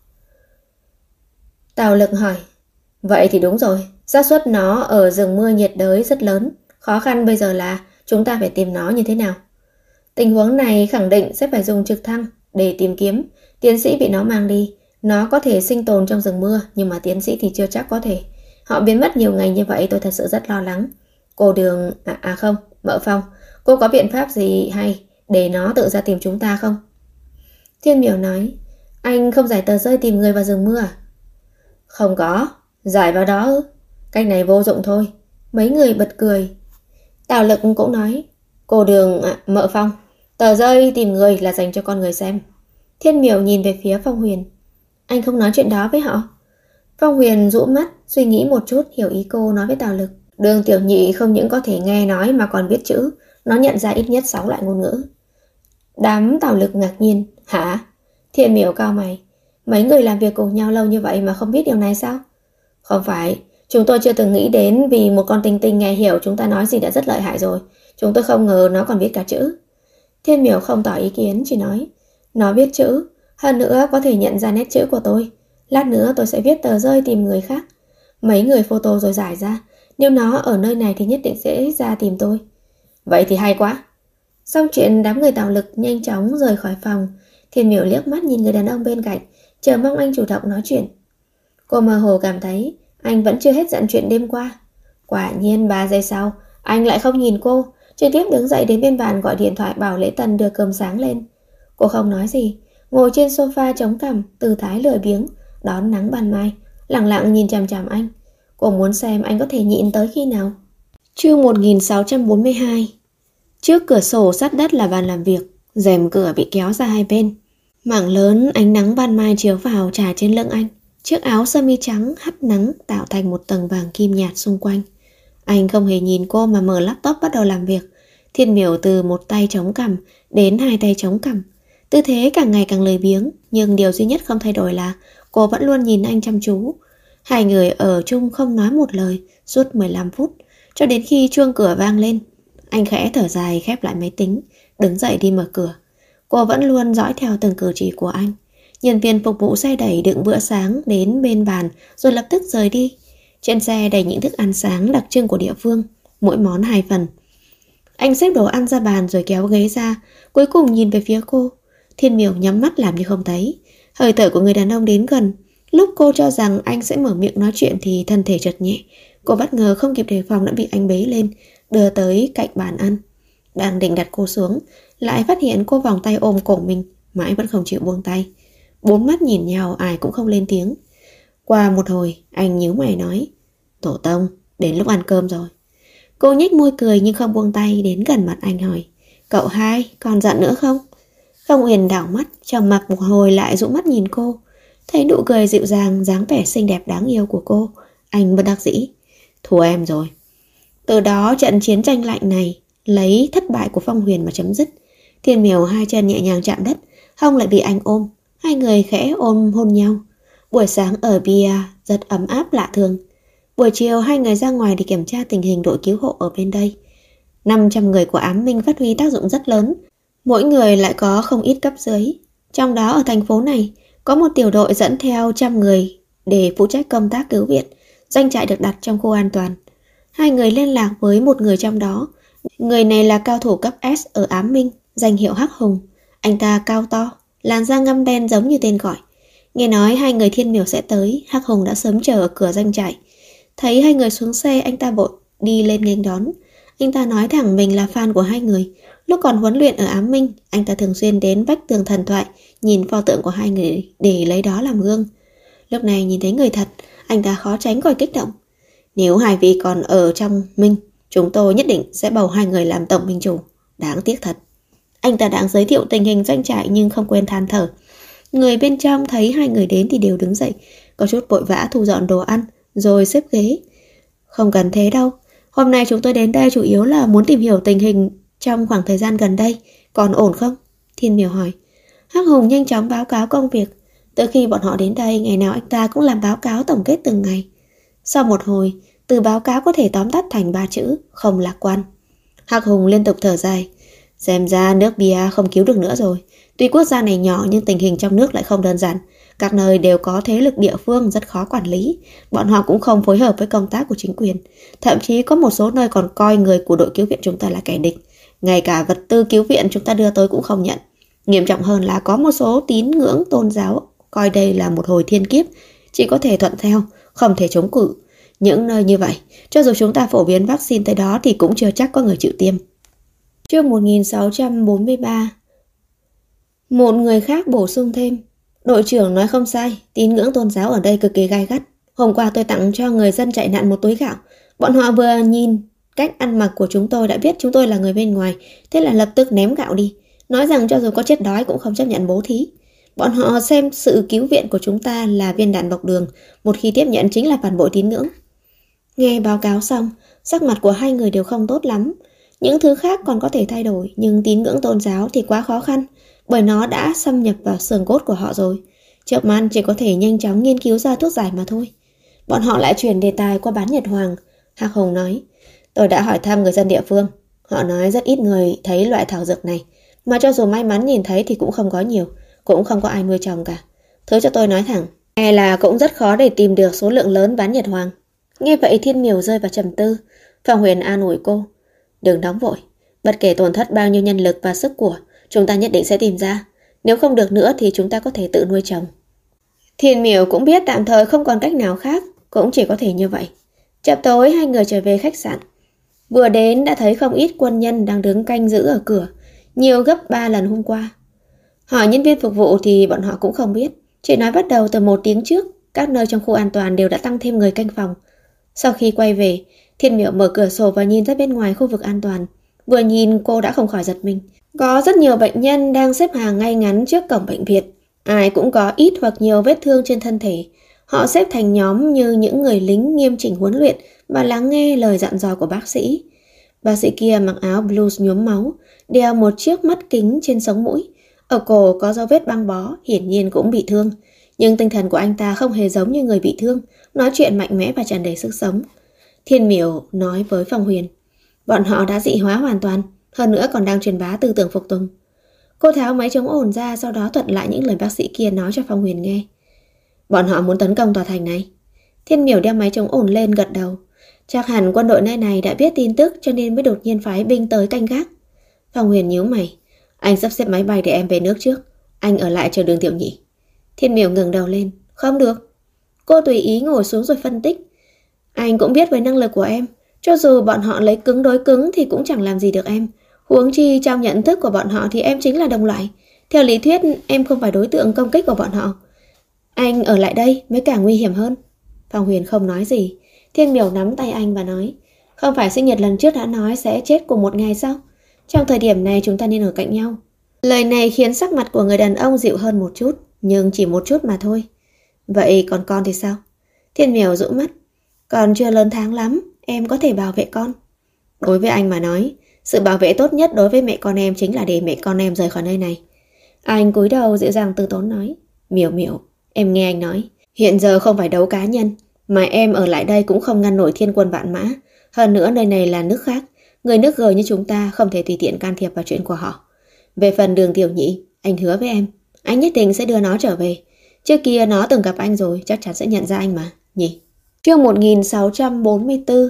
Tào Lực hỏi, vậy thì đúng rồi, xác suất nó ở rừng mưa nhiệt đới rất lớn. Khó khăn bây giờ là chúng ta phải tìm nó như thế nào. Tình huống này khẳng định sẽ phải dùng trực thăng để tìm kiếm. Tiến sĩ bị nó mang đi. Nó có thể sinh tồn trong rừng mưa, nhưng mà tiến sĩ thì chưa chắc có thể. Họ biến mất nhiều ngày như vậy, tôi thật sự rất lo lắng. Cô Đường... không, Mợ Phong, cô có biện pháp gì hay để nó tự ra tìm chúng ta không? Thiên Miểu nói, anh không giải tờ rơi tìm người vào rừng mưa à? Không có, giải vào đó ư? Cách này vô dụng thôi. Mấy người bật cười. Tào Lực cũng nói, cô Đường... Mợ Phong, tờ rơi tìm người là dành cho con người xem. Thiên Miểu nhìn về phía Phong Huyền. Anh không nói chuyện đó với họ? Phong Huyền rũ mắt, suy nghĩ một chút, hiểu ý cô nói với Tào Lực. Đường Tiểu Nhị không những có thể nghe nói mà còn biết chữ. Nó nhận ra ít nhất 6 loại ngôn ngữ. Đám Tào Lực ngạc nhiên. Hả? Thiên Miểu cau mày. Mấy người làm việc cùng nhau lâu như vậy mà không biết điều này sao? Không phải, chúng tôi chưa từng nghĩ đến vì một con tinh tinh nghe hiểu chúng ta nói gì đã rất lợi hại rồi. Chúng tôi không ngờ nó còn biết cả chữ. Thiên Miểu không tỏ ý kiến, chỉ nói. Nó biết chữ, hơn nữa có thể nhận ra nét chữ của tôi. Lát nữa tôi sẽ viết tờ rơi tìm người khác. Mấy người photo rồi giải ra. Nếu nó ở nơi này thì nhất định sẽ ra tìm tôi. Vậy thì hay quá. Xong chuyện, đám người Tào Lực nhanh chóng rời khỏi phòng. Thiên Miểu liếc mắt nhìn người đàn ông bên cạnh, chờ mong anh chủ động nói chuyện. Cô mơ hồ cảm thấy anh vẫn chưa hết giận chuyện đêm qua. Quả nhiên 3 giây sau, anh lại không nhìn cô, trực tiếp đứng dậy đến bên bàn gọi điện thoại bảo Lễ Tân đưa cơm sáng lên. Cô không nói gì, ngồi trên sofa chống cằm, tư thái lười biếng, đón nắng ban mai, lặng lặng nhìn chằm chằm anh. Cô muốn xem anh có thể nhịn tới khi nào. Chương 1642. Trước cửa sổ sát đất là bàn làm việc, rèm cửa bị kéo ra hai bên. Mảng lớn ánh nắng ban mai chiếu vào trải trên lưng anh. Chiếc áo sơ mi trắng hắt nắng tạo thành một tầng vàng kim nhạt xung quanh. Anh không hề nhìn cô mà mở laptop bắt đầu làm việc. Thiên Miểu từ một tay chống cằm đến hai tay chống cằm. Tư thế càng ngày càng lười biếng, nhưng điều duy nhất không thay đổi là cô vẫn luôn nhìn anh chăm chú. Hai người ở chung không nói một lời suốt 15 phút, cho đến khi chuông cửa vang lên. Anh khẽ thở dài khép lại máy tính, đứng dậy đi mở cửa. Cô vẫn luôn dõi theo từng cử chỉ của anh. Nhân viên phục vụ xe đẩy đựng bữa sáng đến bên bàn rồi lập tức rời đi. Trên xe đầy những thức ăn sáng đặc trưng của địa phương, mỗi món 2 phần. Anh xếp đồ ăn ra bàn rồi kéo ghế ra, cuối cùng nhìn về phía cô. Thiên Miểu nhắm mắt làm như không thấy. Hơi thở của người đàn ông đến gần. Lúc cô cho rằng anh sẽ mở miệng nói chuyện thì thân thể chợt nhẹ. Cô bất ngờ không kịp đề phòng đã bị anh bế lên, đưa tới cạnh bàn ăn. Đang định đặt cô xuống, lại phát hiện cô vòng tay ôm cổ mình, mãi vẫn không chịu buông tay. Bốn mắt nhìn nhau, ai cũng không lên tiếng. Qua một hồi, anh nhíu mày nói: Tổ tông, đến lúc ăn cơm rồi. Cô nhếch môi cười nhưng không buông tay, đến gần mặt anh hỏi: Cậu hai, còn giận nữa không? Phong Uyển đảo mắt, trầm mặc một hồi lại dụ mắt nhìn cô. Thấy nụ cười dịu dàng, dáng vẻ xinh đẹp đáng yêu của cô, anh bất đắc dĩ: Thua em rồi. Từ đó trận chiến tranh lạnh này lấy thất bại của Phong Huyền mà chấm dứt. Thiên Miểu hai chân nhẹ nhàng chạm đất, hông lại bị anh ôm. Hai người khẽ ôm hôn nhau. Buổi sáng ở bia rất ấm áp lạ thường. Buổi chiều hai người ra ngoài để kiểm tra tình hình đội cứu hộ ở bên đây. 500 người của Ám Minh phát huy tác dụng rất lớn. Mỗi người lại có không ít cấp dưới. Trong đó ở thành phố này có một tiểu đội dẫn theo 100 người để phụ trách công tác cứu viện. Doanh trại được đặt trong khu an toàn. Hai người liên lạc với một người trong đó. Người này là cao thủ cấp S ở Ám Minh, danh hiệu Hắc Hùng. Anh ta cao to, làn da ngăm đen giống như tên gọi. Nghe nói hai người Thiên Miểu sẽ tới, Hắc Hùng đã sớm chờ ở cửa doanh trại. Thấy hai người xuống xe, anh ta vội đi lên nghênh đón. Anh ta nói thẳng mình là fan của hai người. Lúc còn huấn luyện ở Ám Minh, anh ta thường xuyên đến vách tường thần thoại nhìn pho tượng của hai người để lấy đó làm gương. Lúc này nhìn thấy người thật, anh ta khó tránh khỏi kích động. Nếu hai vị còn ở trong Minh, chúng tôi nhất định sẽ bầu hai người làm tổng minh chủ. Đáng tiếc thật. Anh ta đang giới thiệu tình hình doanh trại nhưng không quên than thở. Người bên trong thấy hai người đến thì đều đứng dậy, có chút vội vã thu dọn đồ ăn, rồi xếp ghế. Không cần thế đâu. Hôm nay chúng tôi đến đây chủ yếu là muốn tìm hiểu tình hình trong khoảng thời gian gần đây. Còn ổn không? Thiên Miểu hỏi. Hắc Hùng nhanh chóng báo cáo công việc. Từ khi bọn họ đến đây, ngày nào anh ta cũng làm báo cáo tổng kết từng ngày. Sau một hồi, từ báo cáo có thể tóm tắt thành 3 chữ: không lạc quan. Hắc Hùng liên tục thở dài. Xem ra nước bia không cứu được nữa rồi. Tuy quốc gia này nhỏ nhưng tình hình trong nước lại không đơn giản. Các nơi đều có thế lực địa phương rất khó quản lý. Bọn họ cũng không phối hợp với công tác của chính quyền. Thậm chí có một số nơi còn coi người của đội cứu viện chúng ta là kẻ địch. Ngay cả vật tư cứu viện chúng ta đưa tới cũng không nhận. Nghiêm trọng hơn là có một số tín ngưỡng tôn giáo coi đây là một hồi thiên kiếp, chỉ có thể thuận theo, không thể chống cự. Những nơi như vậy, cho dù chúng ta phổ biến vaccine tới đó thì cũng chưa chắc có người chịu tiêm. Chương 1643. Một người khác bổ sung thêm. Đội trưởng nói không sai, tín ngưỡng tôn giáo ở đây cực kỳ gai gắt. Hôm qua tôi tặng cho người dân chạy nạn một túi gạo. Bọn họ vừa nhìn cách ăn mặc của chúng tôi đã biết chúng tôi là người bên ngoài, thế là lập tức ném gạo đi, nói rằng cho dù có chết đói cũng không chấp nhận bố thí. Bọn họ xem sự cứu viện của chúng ta là viên đạn bọc đường, một khi tiếp nhận chính là phản bội tín ngưỡng. Nghe báo cáo xong, sắc mặt của hai người đều không tốt lắm. Những thứ khác còn có thể thay đổi, nhưng tín ngưỡng tôn giáo thì quá khó khăn, bởi nó đã xâm nhập vào xương cốt của họ rồi. Chợp mắt chỉ có thể nhanh chóng nghiên cứu ra thuốc giải mà thôi. Bọn họ lại chuyển đề tài qua bán Nhật Hoàng. Hạc Hùng nói, tôi đã hỏi thăm người dân địa phương. Họ nói rất ít người thấy loại thảo dược này, mà cho dù may mắn nhìn thấy thì cũng không có nhiều, cũng không có ai nuôi trồng cả. Thứ cho tôi nói thẳng, e là cũng rất khó để tìm được số lượng lớn bán Nhật Hoàng. Nghe vậy Thiên Miểu rơi vào trầm tư. Phong Huyền an ủi cô, đừng nóng vội, bất kể tổn thất bao nhiêu nhân lực và sức của, chúng ta nhất định sẽ tìm ra. Nếu không được nữa thì chúng ta có thể tự nuôi trồng. Thiên Miểu cũng biết tạm thời không còn cách nào khác, cũng chỉ có thể như vậy. Chập tối hai người trở về khách sạn. Vừa đến đã thấy không ít quân nhân đang đứng canh giữ ở cửa, nhiều gấp 3 lần hôm qua. Hỏi nhân viên phục vụ thì bọn họ cũng không biết, chỉ nói bắt đầu từ 1 tiếng trước, các nơi trong khu an toàn đều đã tăng thêm người canh phòng. Sau khi quay về, Thiên Miểu mở cửa sổ và nhìn ra bên ngoài khu vực an toàn. Vừa nhìn cô đã không khỏi giật mình. Có rất nhiều bệnh nhân đang xếp hàng ngay ngắn trước cổng bệnh viện. Ai cũng có ít hoặc nhiều vết thương trên thân thể. Họ xếp thành nhóm như những người lính nghiêm chỉnh huấn luyện và lắng nghe lời dặn dò của bác sĩ. Bác sĩ kia mặc áo blues nhuốm máu, đeo một chiếc mắt kính trên sống mũi. Ở cổ có dấu vết băng bó, hiển nhiên cũng bị thương. Nhưng tinh thần của anh ta không hề giống như người bị thương, nói chuyện mạnh mẽ và tràn đầy sức sống. Thiên Miểu nói với Phong Huyền, bọn họ đã dị hóa hoàn toàn, hơn nữa còn đang truyền bá tư tưởng phục tùng. Cô tháo máy chống ồn ra, sau đó thuật lại những lời bác sĩ kia nói cho Phong Huyền nghe. Bọn họ muốn tấn công tòa thành này. Thiên Miểu đeo máy chống ồn lên gật đầu. Chắc hẳn quân đội nơi này đã biết tin tức cho nên mới đột nhiên phái binh tới canh gác. Phong Huyền nhíu mày. Anh sắp xếp máy bay để em về nước trước. Anh ở lại chờ Đường Tiểu Nhị. Thiên Miểu ngẩng đầu lên. Không được. Cô tùy ý ngồi xuống rồi phân tích. Anh cũng biết về năng lực của em. Cho dù bọn họ lấy cứng đối cứng thì cũng chẳng làm gì được em. Huống chi trong nhận thức của bọn họ thì em chính là đồng loại. Theo lý thuyết em không phải đối tượng công kích của bọn họ. Anh ở lại đây mới càng nguy hiểm hơn. Phong Huyền không nói gì. Thiên Miểu nắm tay anh và nói, không phải sinh nhật lần trước đã nói sẽ chết cùng một ngày sao? Trong thời điểm này chúng ta nên ở cạnh nhau. Lời này khiến sắc mặt của người đàn ông dịu hơn một chút, nhưng chỉ một chút mà thôi. Vậy còn con thì sao? Thiên Miểu rũ mắt. Còn chưa lớn tháng lắm, em có thể bảo vệ con. Đối với anh mà nói, sự bảo vệ tốt nhất đối với mẹ con em chính là để mẹ con em rời khỏi nơi này. Anh cúi đầu dịu dàng từ tốn nói, Miểu Miểu, em nghe anh nói, hiện giờ không phải đấu cá nhân, mà em ở lại đây cũng không ngăn nổi thiên quân vạn mã. Hơn nữa nơi này là nước khác, người nước G như chúng ta không thể tùy tiện can thiệp vào chuyện của họ. Về phần Đường Tiểu Nhị, anh hứa với em, anh nhất định sẽ đưa nó trở về. Trước kia nó từng gặp anh rồi, chắc chắn sẽ nhận ra anh mà, nhỉ? Chương 1644.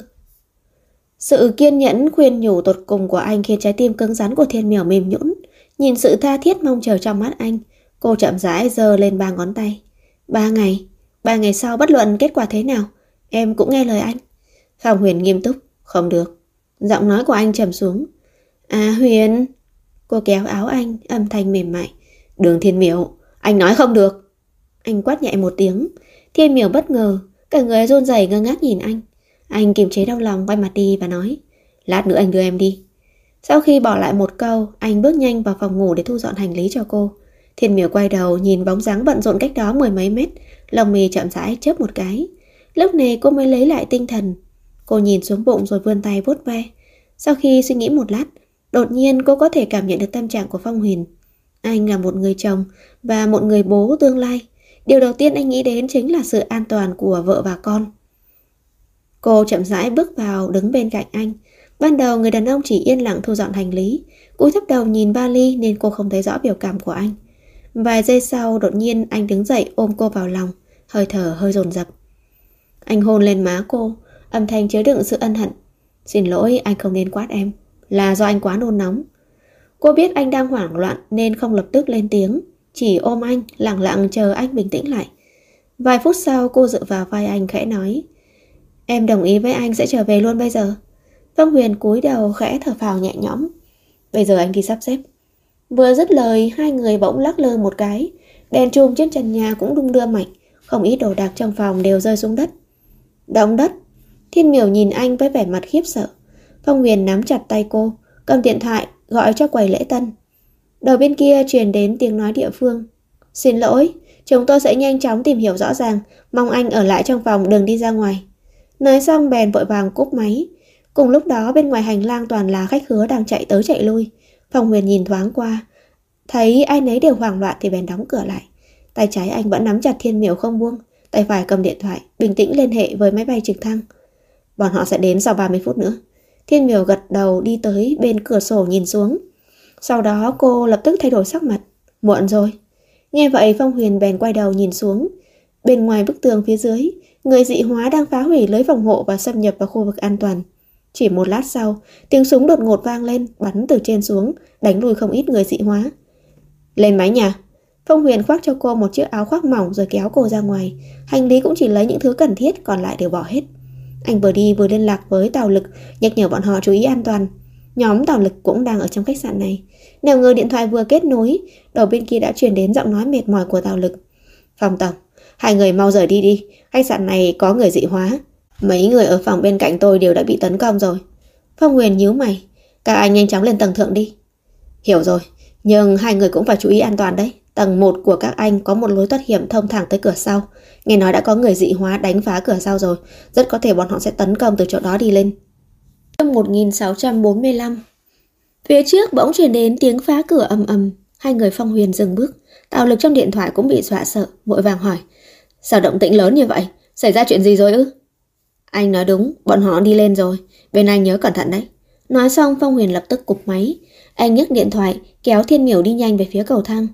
Sự kiên nhẫn khuyên nhủ tột cùng của anh khiến trái tim cứng rắn của Thiên Miểu mềm nhũn. Nhìn sự tha thiết mong chờ trong mắt anh, cô chậm rãi giơ lên 3 ngón tay. 3 ngày sau bất luận kết quả thế nào, em cũng nghe lời anh. Phong Huyền nghiêm túc, không được. Giọng nói của anh trầm xuống. À Huyền. Cô kéo áo anh, âm thanh mềm mại. Đường Thiên Miểu, anh nói không được. Anh quát nhẹ một tiếng. Thiên Miểu bất ngờ, cả người run rẩy ngơ ngác nhìn anh. Anh kiềm chế đau lòng quay mặt đi và nói, lát nữa anh đưa em đi. Sau khi bỏ lại một câu, anh bước nhanh vào phòng ngủ để thu dọn hành lý cho cô. Thiên Miểu quay đầu nhìn bóng dáng bận rộn cách đó 10 mấy mét, lòng mì chậm rãi chớp một cái. Lúc này cô mới lấy lại tinh thần. Cô nhìn xuống bụng rồi vươn tay vuốt ve. Sau khi suy nghĩ một lát, đột nhiên cô có thể cảm nhận được tâm trạng của Phong Huyền. Anh là một người chồng và một người bố tương lai. Điều đầu tiên anh nghĩ đến chính là sự an toàn của vợ và con. Cô chậm rãi bước vào đứng bên cạnh anh. Ban đầu người đàn ông chỉ yên lặng thu dọn hành lý, cúi thấp đầu nhìn vali nên cô không thấy rõ biểu cảm của anh. Vài giây sau đột nhiên anh đứng dậy ôm cô vào lòng, hơi thở hơi dồn dập. Anh hôn lên má cô, âm thanh chứa đựng sự ân hận. Xin lỗi, anh không nên quát em, là do anh quá nôn nóng. Cô biết anh đang hoảng loạn nên không lập tức lên tiếng, chỉ ôm anh, lặng lặng chờ anh bình tĩnh lại. Vài phút sau cô dựa vào vai anh khẽ nói, em đồng ý với anh sẽ trở về luôn bây giờ. Phong Huyền cúi đầu khẽ thở phào nhẹ nhõm. Bây giờ anh đi sắp xếp. Vừa dứt lời, hai người bỗng lắc lư một cái. Đèn chùm trên trần nhà cũng đung đưa mạnh. Không ít đồ đạc trong phòng đều rơi xuống đất. Động đất. Thiên Miểu nhìn anh với vẻ mặt khiếp sợ. Phong Huyền nắm chặt tay cô, cầm điện thoại gọi cho quầy lễ tân. Đầu bên kia truyền đến tiếng nói địa phương. Xin lỗi, chúng tôi sẽ nhanh chóng tìm hiểu rõ ràng, mong anh ở lại trong phòng đừng đi ra ngoài. Nói xong bèn vội vàng cúp máy. Cùng lúc đó bên ngoài hành lang toàn là khách khứa đang chạy tới chạy lui. Phong Huyền nhìn thoáng qua, thấy ai nấy đều hoảng loạn thì bèn đóng cửa lại. Tay trái anh vẫn nắm chặt Thiên Miểu không buông, tay phải cầm điện thoại, bình tĩnh liên hệ với máy bay trực thăng. Bọn họ sẽ đến sau 30 phút nữa. Thiên Miểu gật đầu đi tới bên cửa sổ nhìn xuống. Sau đó cô lập tức thay đổi sắc mặt. Muộn rồi. Nghe vậy Phong Huyền bèn quay đầu nhìn xuống. Bên ngoài bức tường phía dưới, người dị hóa đang phá hủy lưới phòng hộ và xâm nhập vào khu vực an toàn. Chỉ một lát sau, tiếng súng đột ngột vang lên, bắn từ trên xuống, đánh lùi không ít người dị hóa. Lên mái nhà. Phong Huyền khoác cho cô một chiếc áo khoác mỏng rồi kéo cô ra ngoài. Hành lý cũng chỉ lấy những thứ cần thiết, còn lại đều bỏ hết. Anh vừa đi vừa liên lạc với Tào Lực, nhắc nhở bọn họ chú ý an toàn. Nhóm Tào Lực cũng đang ở trong khách sạn này. Nào ngờ điện thoại vừa kết nối, đầu bên kia đã truyền đến giọng nói mệt mỏi của Tào Lực. Phong tổng, hai người mau rời đi, khách sạn này có người dị hóa. Mấy người ở phòng bên cạnh tôi đều đã bị tấn công rồi. Phong Huyền nhíu mày. Các anh nhanh chóng lên tầng thượng đi. Hiểu rồi, nhưng hai người cũng phải chú ý an toàn đấy. Tầng 1 của các anh có một lối thoát hiểm thông thẳng tới cửa sau. Nghe nói đã có người dị hóa đánh phá cửa sau rồi. Rất có thể bọn họ sẽ tấn công từ chỗ đó đi lên. Năm 1645, phía trước bỗng truyền đến tiếng phá cửa ầm ầm. Hai người Phong Huyền dừng bước. Tào Lực trong điện thoại cũng bị dọa sợ, vội vàng hỏi. Sao động tĩnh lớn như vậy? Xảy ra chuyện gì rồi ư? Anh nói đúng, bọn họ đi lên rồi. Bên anh nhớ cẩn thận đấy. Nói xong Phong Huyền lập tức cụp máy. Anh nhấc điện thoại, kéo Thiên Miểu đi nhanh về phía cầu thang.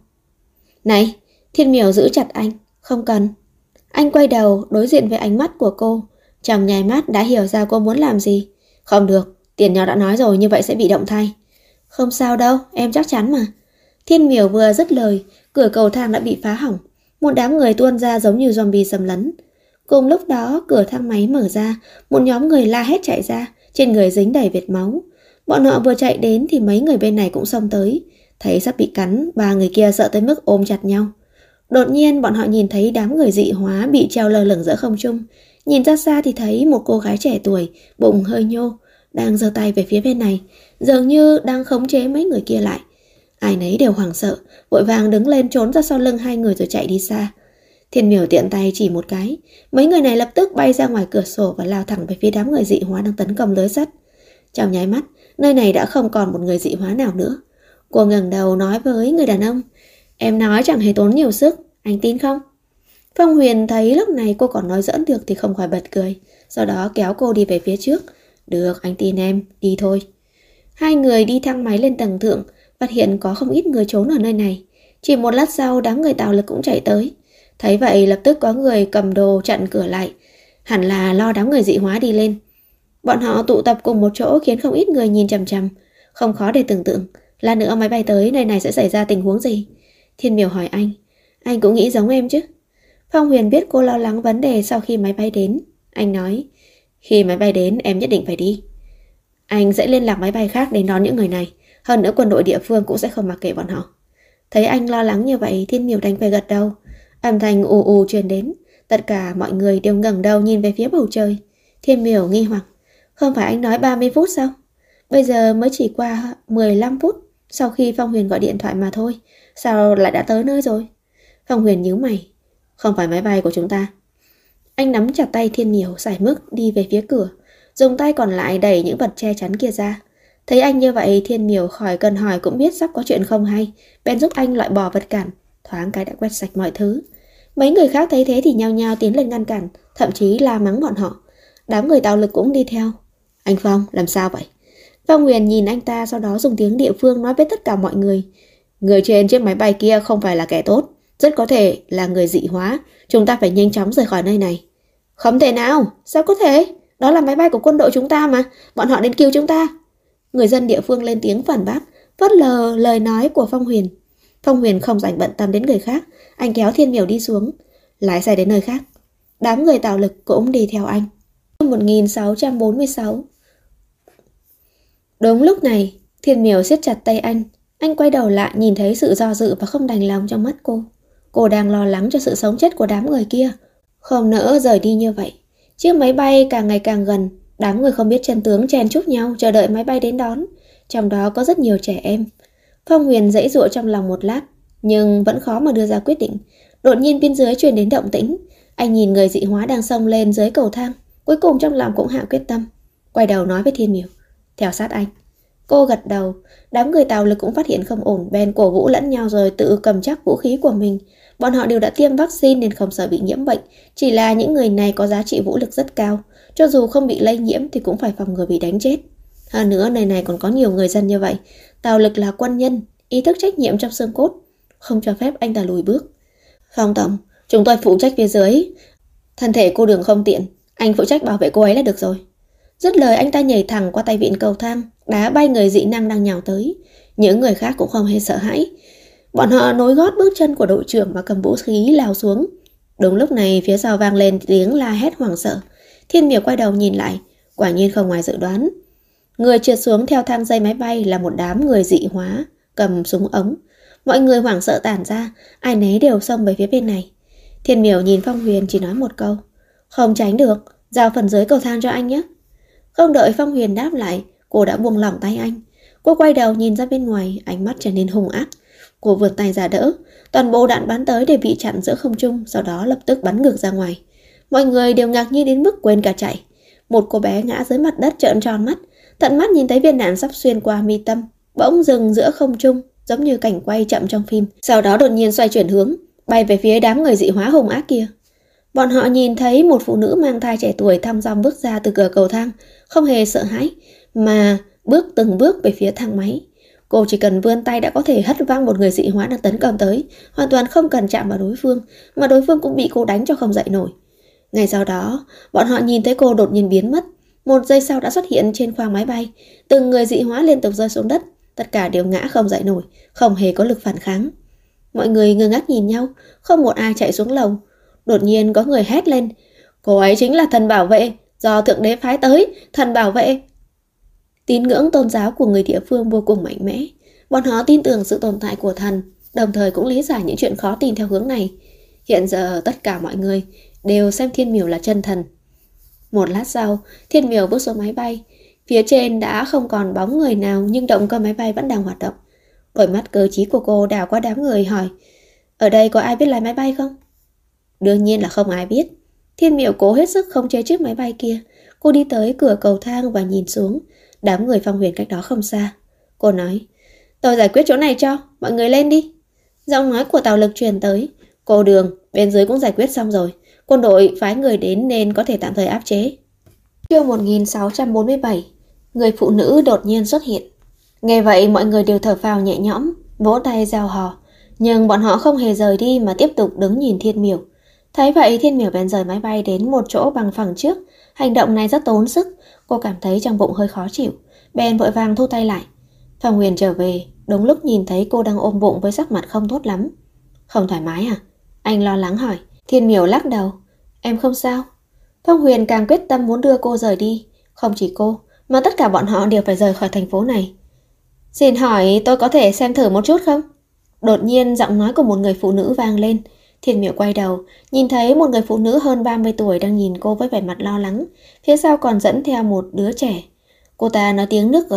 Này, Thiên Miểu giữ chặt anh. Không cần. Anh quay đầu đối diện với ánh mắt của cô. Trong nháy mắt đã hiểu ra cô muốn làm gì. Không được, Tiền Nhỏ đã nói rồi, như vậy sẽ bị động thai. Không sao đâu, em chắc chắn mà. Thiên Miểu vừa dứt lời, cửa cầu thang đã bị phá hỏng. Một đám người tuôn ra giống như zombie xâm lấn. Cùng lúc đó cửa thang máy mở ra, một nhóm người la hét chạy ra, trên người dính đầy vết máu. Bọn họ vừa chạy đến thì mấy người bên này cũng xông tới. Thấy sắp bị cắn, ba người kia sợ tới mức ôm chặt nhau. Đột nhiên bọn họ nhìn thấy đám người dị hóa bị treo lơ lửng giữa không trung. Nhìn ra xa thì thấy một cô gái trẻ tuổi, bụng hơi nhô, đang giơ tay về phía bên này, dường như đang khống chế mấy người kia lại. Ai nấy đều hoảng sợ, vội vàng đứng lên trốn ra sau lưng hai người rồi chạy đi xa. Thiên Miểu tiện tay chỉ một cái, mấy người này lập tức bay ra ngoài cửa sổ và lao thẳng về phía đám người dị hóa đang tấn công lưới sắt. Trong nháy mắt, nơi này đã không còn một người dị hóa nào nữa. Cô ngẩng đầu nói với người đàn ông, em nói chẳng hề tốn nhiều sức, anh tin không? Phong Huyền thấy lúc này cô còn nói giỡn được thì không khỏi bật cười, sau đó kéo cô đi về phía trước. Được, anh tin em, đi thôi. Hai người đi thang máy lên tầng thượng, phát hiện có không ít người trốn ở nơi này. Chỉ một lát sau đám người Tào Lực cũng chạy tới. Thấy vậy lập tức có người cầm đồ chặn cửa lại, hẳn là lo đám người dị hóa đi lên. Bọn họ tụ tập cùng một chỗ khiến không ít người nhìn chằm chằm. Không khó để tưởng tượng, lát nữa máy bay tới nơi này sẽ xảy ra tình huống gì. Thiên Miểu hỏi anh cũng nghĩ giống em chứ? Phong Huyền biết cô lo lắng vấn đề sau khi máy bay đến. Anh nói, khi máy bay đến em nhất định phải đi. Anh sẽ liên lạc máy bay khác đến đón những người này. Hơn nữa quân đội địa phương cũng sẽ không mặc kệ bọn họ. Thấy anh lo lắng như vậy, Thiên Miểu đành phải gật đầu. Âm thanh ù ù truyền đến. Tất cả mọi người đều ngẩng đầu nhìn về phía bầu trời. Thiên Miểu nghi hoặc, không phải anh nói 30 phút sao? Bây giờ mới chỉ qua 15 phút sau khi Phong Huyền gọi điện thoại mà thôi. Sao lại đã tới nơi rồi? Phong Huyền nhíu mày. Không phải máy bay của chúng ta. Anh nắm chặt tay Thiên Miểu, sải mức đi về phía cửa, dùng tay còn lại đẩy những vật che chắn kia ra. Thấy anh như vậy, Thiên Miểu khỏi cần hỏi cũng biết sắp có chuyện không hay, bèn giúp anh loại bỏ vật cản, thoáng cái đã quét sạch mọi thứ. Mấy người khác thấy thế thì nhao nhao tiến lên ngăn cản, thậm chí la mắng bọn họ. Đám người Tào Lực cũng đi theo. Anh Phong, làm sao vậy? Phong Huyền nhìn anh ta, sau đó dùng tiếng địa phương nói với tất cả mọi người. Người trên chiếc máy bay kia không phải là kẻ tốt, rất có thể là người dị hóa. Chúng ta phải nhanh chóng rời khỏi nơi này. Không thể nào, sao có thể? Đó là máy bay của quân đội chúng ta mà, bọn họ đến cứu chúng ta. Người dân địa phương lên tiếng phản bác, phớt lờ lời nói của Phong Huyền. Phong Huyền không dành bận tâm đến người khác, anh kéo Thiên Miểu đi xuống, lái xe đến nơi khác. Đám người Tào Lực cũng đi theo anh. 1646. Đúng lúc này, Thiên Miểu siết chặt tay anh quay đầu lại nhìn thấy sự do dự và không đành lòng trong mắt cô. Cô đang lo lắng cho sự sống chết của đám người kia, không nỡ rời đi như vậy. Chiếc máy bay càng ngày càng gần, đám người không biết chân tướng chen chúc nhau chờ đợi máy bay đến đón, trong đó có rất nhiều trẻ em. Phong Huyền giãy giụa trong lòng một lát, nhưng vẫn khó mà đưa ra quyết định. Đột nhiên bên dưới truyền đến động tĩnh, anh nhìn người dị hóa đang xông lên dưới cầu thang, cuối cùng trong lòng cũng hạ quyết tâm, quay đầu nói với Thiên Miểu, theo sát anh. Cô gật đầu. Đám người Tào Lực cũng phát hiện không ổn, bèn cổ vũ lẫn nhau rồi tự cầm chắc vũ khí của mình. Bọn họ đều đã tiêm vaccine nên không sợ bị nhiễm bệnh, chỉ là những người này có giá trị vũ lực rất cao, cho dù không bị lây nhiễm thì cũng phải phòng ngừa bị đánh chết. Hơn nữa nơi này còn có nhiều người dân như vậy. Tào Lực là quân nhân, ý thức trách nhiệm trong xương cốt, không cho phép anh ta lùi bước. Phong tổng, chúng tôi phụ trách phía dưới. Thân thể cô Đường không tiện, anh phụ trách bảo vệ cô ấy là được rồi. Dứt lời anh ta nhảy thẳng qua tay vịn cầu thang, đá bay người dị năng đang nhào tới. Những người khác cũng không hề sợ hãi. Bọn họ nối gót bước chân của đội trưởng mà cầm vũ khí lao xuống. Đúng lúc này phía sau vang lên tiếng la hét hoảng sợ. Thiên Miểu quay đầu nhìn lại, quả nhiên không ngoài dự đoán. Người trượt xuống theo thang dây máy bay là một đám người dị hóa, cầm súng ống. Mọi người hoảng sợ tản ra, ai nấy đều xông về phía bên này. Thiên Miểu nhìn Phong Huyền chỉ nói một câu: không tránh được, giao phần dưới cầu thang cho anh nhé. Không đợi Phong Huyền đáp lại, cô đã buông lỏng tay anh. Cô quay đầu nhìn ra bên ngoài, ánh mắt trở nên hung ác. Cô vươn tay ra đỡ, toàn bộ đạn bắn tới đều bị chặn giữa không trung, sau đó lập tức bắn ngược ra ngoài. Mọi người đều ngạc nhiên đến mức quên cả chạy. Một cô bé ngã dưới mặt đất trợn tròn mắt, tận mắt nhìn thấy viên đạn sắp xuyên qua mi tâm, bỗng dừng giữa không trung, giống như cảnh quay chậm trong phim. Sau đó đột nhiên xoay chuyển hướng, bay về phía đám người dị hóa hung ác kia. Bọn họ nhìn thấy một phụ nữ mang thai trẻ tuổi thong dong bước ra từ cửa cầu thang, không hề sợ hãi, mà bước từng bước về phía thang máy. Cô chỉ cần vươn tay đã có thể hất văng một người dị hóa đang tấn công tới, hoàn toàn không cần chạm vào đối phương, mà đối phương cũng bị cô đánh cho không dậy nổi. Ngay sau đó, bọn họ nhìn thấy cô đột nhiên biến mất. Một giây sau đã xuất hiện trên khoang máy bay. Từng người dị hóa liên tục rơi xuống đất, tất cả đều ngã không dậy nổi, không hề có lực phản kháng. Mọi người ngơ ngác nhìn nhau, không một ai chạy xuống lầu. Đột nhiên có người hét lên: cô ấy chính là thần bảo vệ, do Thượng Đế phái tới, thần bảo vệ. Tín ngưỡng tôn giáo của người địa phương vô cùng mạnh mẽ. Bọn họ tin tưởng sự tồn tại của thần, đồng thời cũng lý giải những chuyện khó tin theo hướng này. Hiện giờ tất cả mọi người đều xem Thiên Miểu là chân thần. Một lát sau, Thiên Miểu bước xuống máy bay. Phía trên đã không còn bóng người nào, nhưng động cơ máy bay vẫn đang hoạt động. Đôi mắt cơ trí của cô đảo qua đám người hỏi: ở đây có ai biết lái máy bay không? Đương nhiên là không ai biết. Thiên Miểu cố hết sức không chế chiếc máy bay kia. Cô đi tới cửa cầu thang và nhìn xuống đám người Phong Huyền cách đó không xa. Cô nói: tôi giải quyết chỗ này cho, mọi người lên đi. Giọng nói của Tào Lực truyền tới: cô Đường, bên dưới cũng giải quyết xong rồi, quân đội phái người đến nên có thể tạm thời áp chế. Chương 1647. Người phụ nữ đột nhiên xuất hiện. Nghe vậy mọi người đều thở phào nhẹ nhõm, vỗ tay reo hò. Nhưng bọn họ không hề rời đi mà tiếp tục đứng nhìn Thiên Miểu. Thấy vậy, Thiên Miểu bèn rời máy bay đến một chỗ bằng phẳng trước. Hành động này rất tốn sức. Cô cảm thấy trong bụng hơi khó chịu, bèn vội vàng thu tay lại. Phong Huyền trở về đúng lúc nhìn thấy cô đang ôm bụng với sắc mặt không tốt lắm. Không thoải mái à? Anh lo lắng hỏi. Thiên Miểu lắc đầu: em không sao. Phong Huyền càng quyết tâm muốn đưa cô rời đi. Không chỉ cô, mà tất cả bọn họ đều phải rời khỏi thành phố này. Xin hỏi tôi có thể xem thử một chút không? Đột nhiên giọng nói của một người phụ nữ vang lên. Thiên Miểu quay đầu, nhìn thấy một người phụ nữ hơn 30 tuổi đang nhìn cô với vẻ mặt lo lắng. Phía sau còn dẫn theo một đứa trẻ. Cô ta nói tiếng nước G.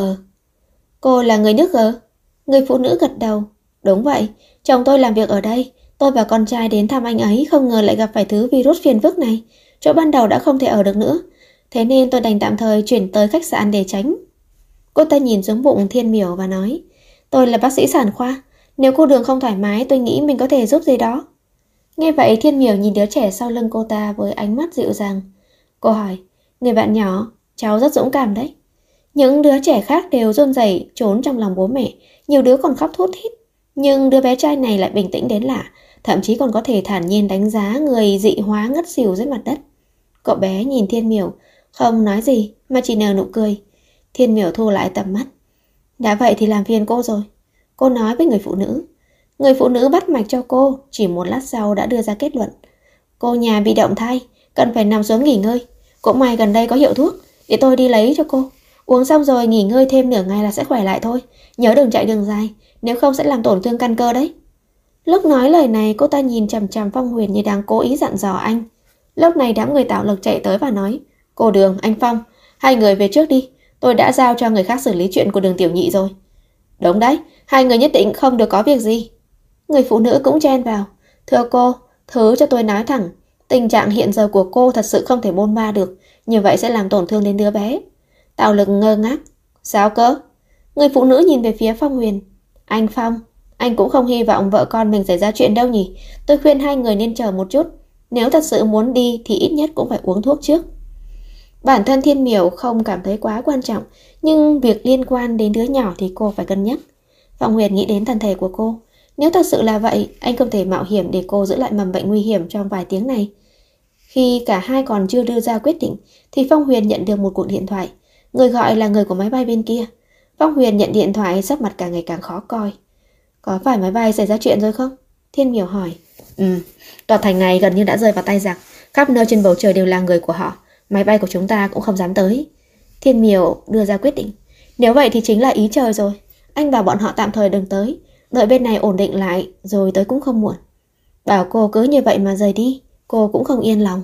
Cô là người nước G? Người phụ nữ gật đầu. Đúng vậy, chồng tôi làm việc ở đây. Tôi và con trai đến thăm anh ấy, không ngờ lại gặp phải thứ virus phiền phức này. Chỗ ban đầu đã không thể ở được nữa, thế nên tôi đành tạm thời chuyển tới khách sạn để tránh. Cô ta nhìn xuống bụng Thiên Miểu và nói: tôi là bác sĩ sản khoa, nếu cô Đường không thoải mái tôi nghĩ mình có thể giúp gì đó. Nghe vậy, Thiên Miểu nhìn đứa trẻ sau lưng cô ta với ánh mắt dịu dàng. Cô hỏi: người bạn nhỏ, cháu rất dũng cảm đấy. Những đứa trẻ khác đều run rẩy trốn trong lòng bố mẹ, nhiều đứa còn khóc thút thít. Nhưng đứa bé trai này lại bình tĩnh đến lạ, thậm chí còn có thể thản nhiên đánh giá người dị hóa ngất xỉu dưới mặt đất. Cậu bé nhìn Thiên Miểu, không nói gì mà chỉ nở nụ cười. Thiên Miểu thu lại tầm mắt. Đã vậy thì làm phiền cô rồi, cô nói với người phụ nữ. Người phụ nữ bắt mạch cho cô, chỉ một lát sau đã đưa ra kết luận. Cô nhà bị động thai, cần phải nằm xuống nghỉ ngơi. Cũng may gần đây có hiệu thuốc, để tôi đi lấy cho cô. Uống xong rồi nghỉ ngơi thêm nửa ngày là sẽ khỏe lại thôi. Nhớ đừng chạy đường dài, nếu không sẽ làm tổn thương căn cơ đấy. Lúc nói lời này, cô ta nhìn chằm chằm Phong Huyền như đang cố ý dặn dò anh. Lúc này đám người Tào Lực chạy tới và nói: cô Đường, anh Phong, hai người về trước đi, tôi đã giao cho người khác xử lý chuyện của Đường tiểu nhị rồi. Đúng đấy, hai người nhất định không được có việc gì. Người phụ nữ cũng chen vào: thưa cô, thứ cho tôi nói thẳng, tình trạng hiện giờ của cô thật sự không thể bôn ba được, như vậy sẽ làm tổn thương đến đứa bé. Tào Lực ngơ ngác: sao cơ? Người phụ nữ nhìn về phía Phong Huyền: anh Phong, anh cũng không hy vọng vợ con mình xảy ra chuyện đâu nhỉ. Tôi khuyên hai người nên chờ một chút, nếu thật sự muốn đi thì ít nhất cũng phải uống thuốc trước. Bản thân Thiên Miểu không cảm thấy quá quan trọng, nhưng việc liên quan đến đứa nhỏ thì cô phải cân nhắc. Phong Huyền nghĩ đến thân thể của cô. Nếu thật sự là vậy, anh không thể mạo hiểm để cô giữ lại mầm bệnh nguy hiểm trong vài tiếng này. Khi cả hai còn chưa đưa ra quyết định, thì Phong Huyền nhận được một cuộc điện thoại. Người gọi là người của máy bay bên kia. Phong Huyền nhận điện thoại, sắc mặt càng ngày càng khó coi. Có phải máy bay xảy ra chuyện rồi không? Thiên Miểu hỏi. Tòa thành này gần như đã rơi vào tay giặc. Khắp nơi trên bầu trời đều là người của họ. Máy bay của chúng ta cũng không dám tới. Thiên Miểu đưa ra quyết định. Nếu vậy thì chính là ý trời rồi. Anh bảo bọn họ tạm thời đừng tới, đợi bên này ổn định lại rồi tới cũng không muộn. Bảo cô cứ như vậy mà rời đi, cô cũng không yên lòng.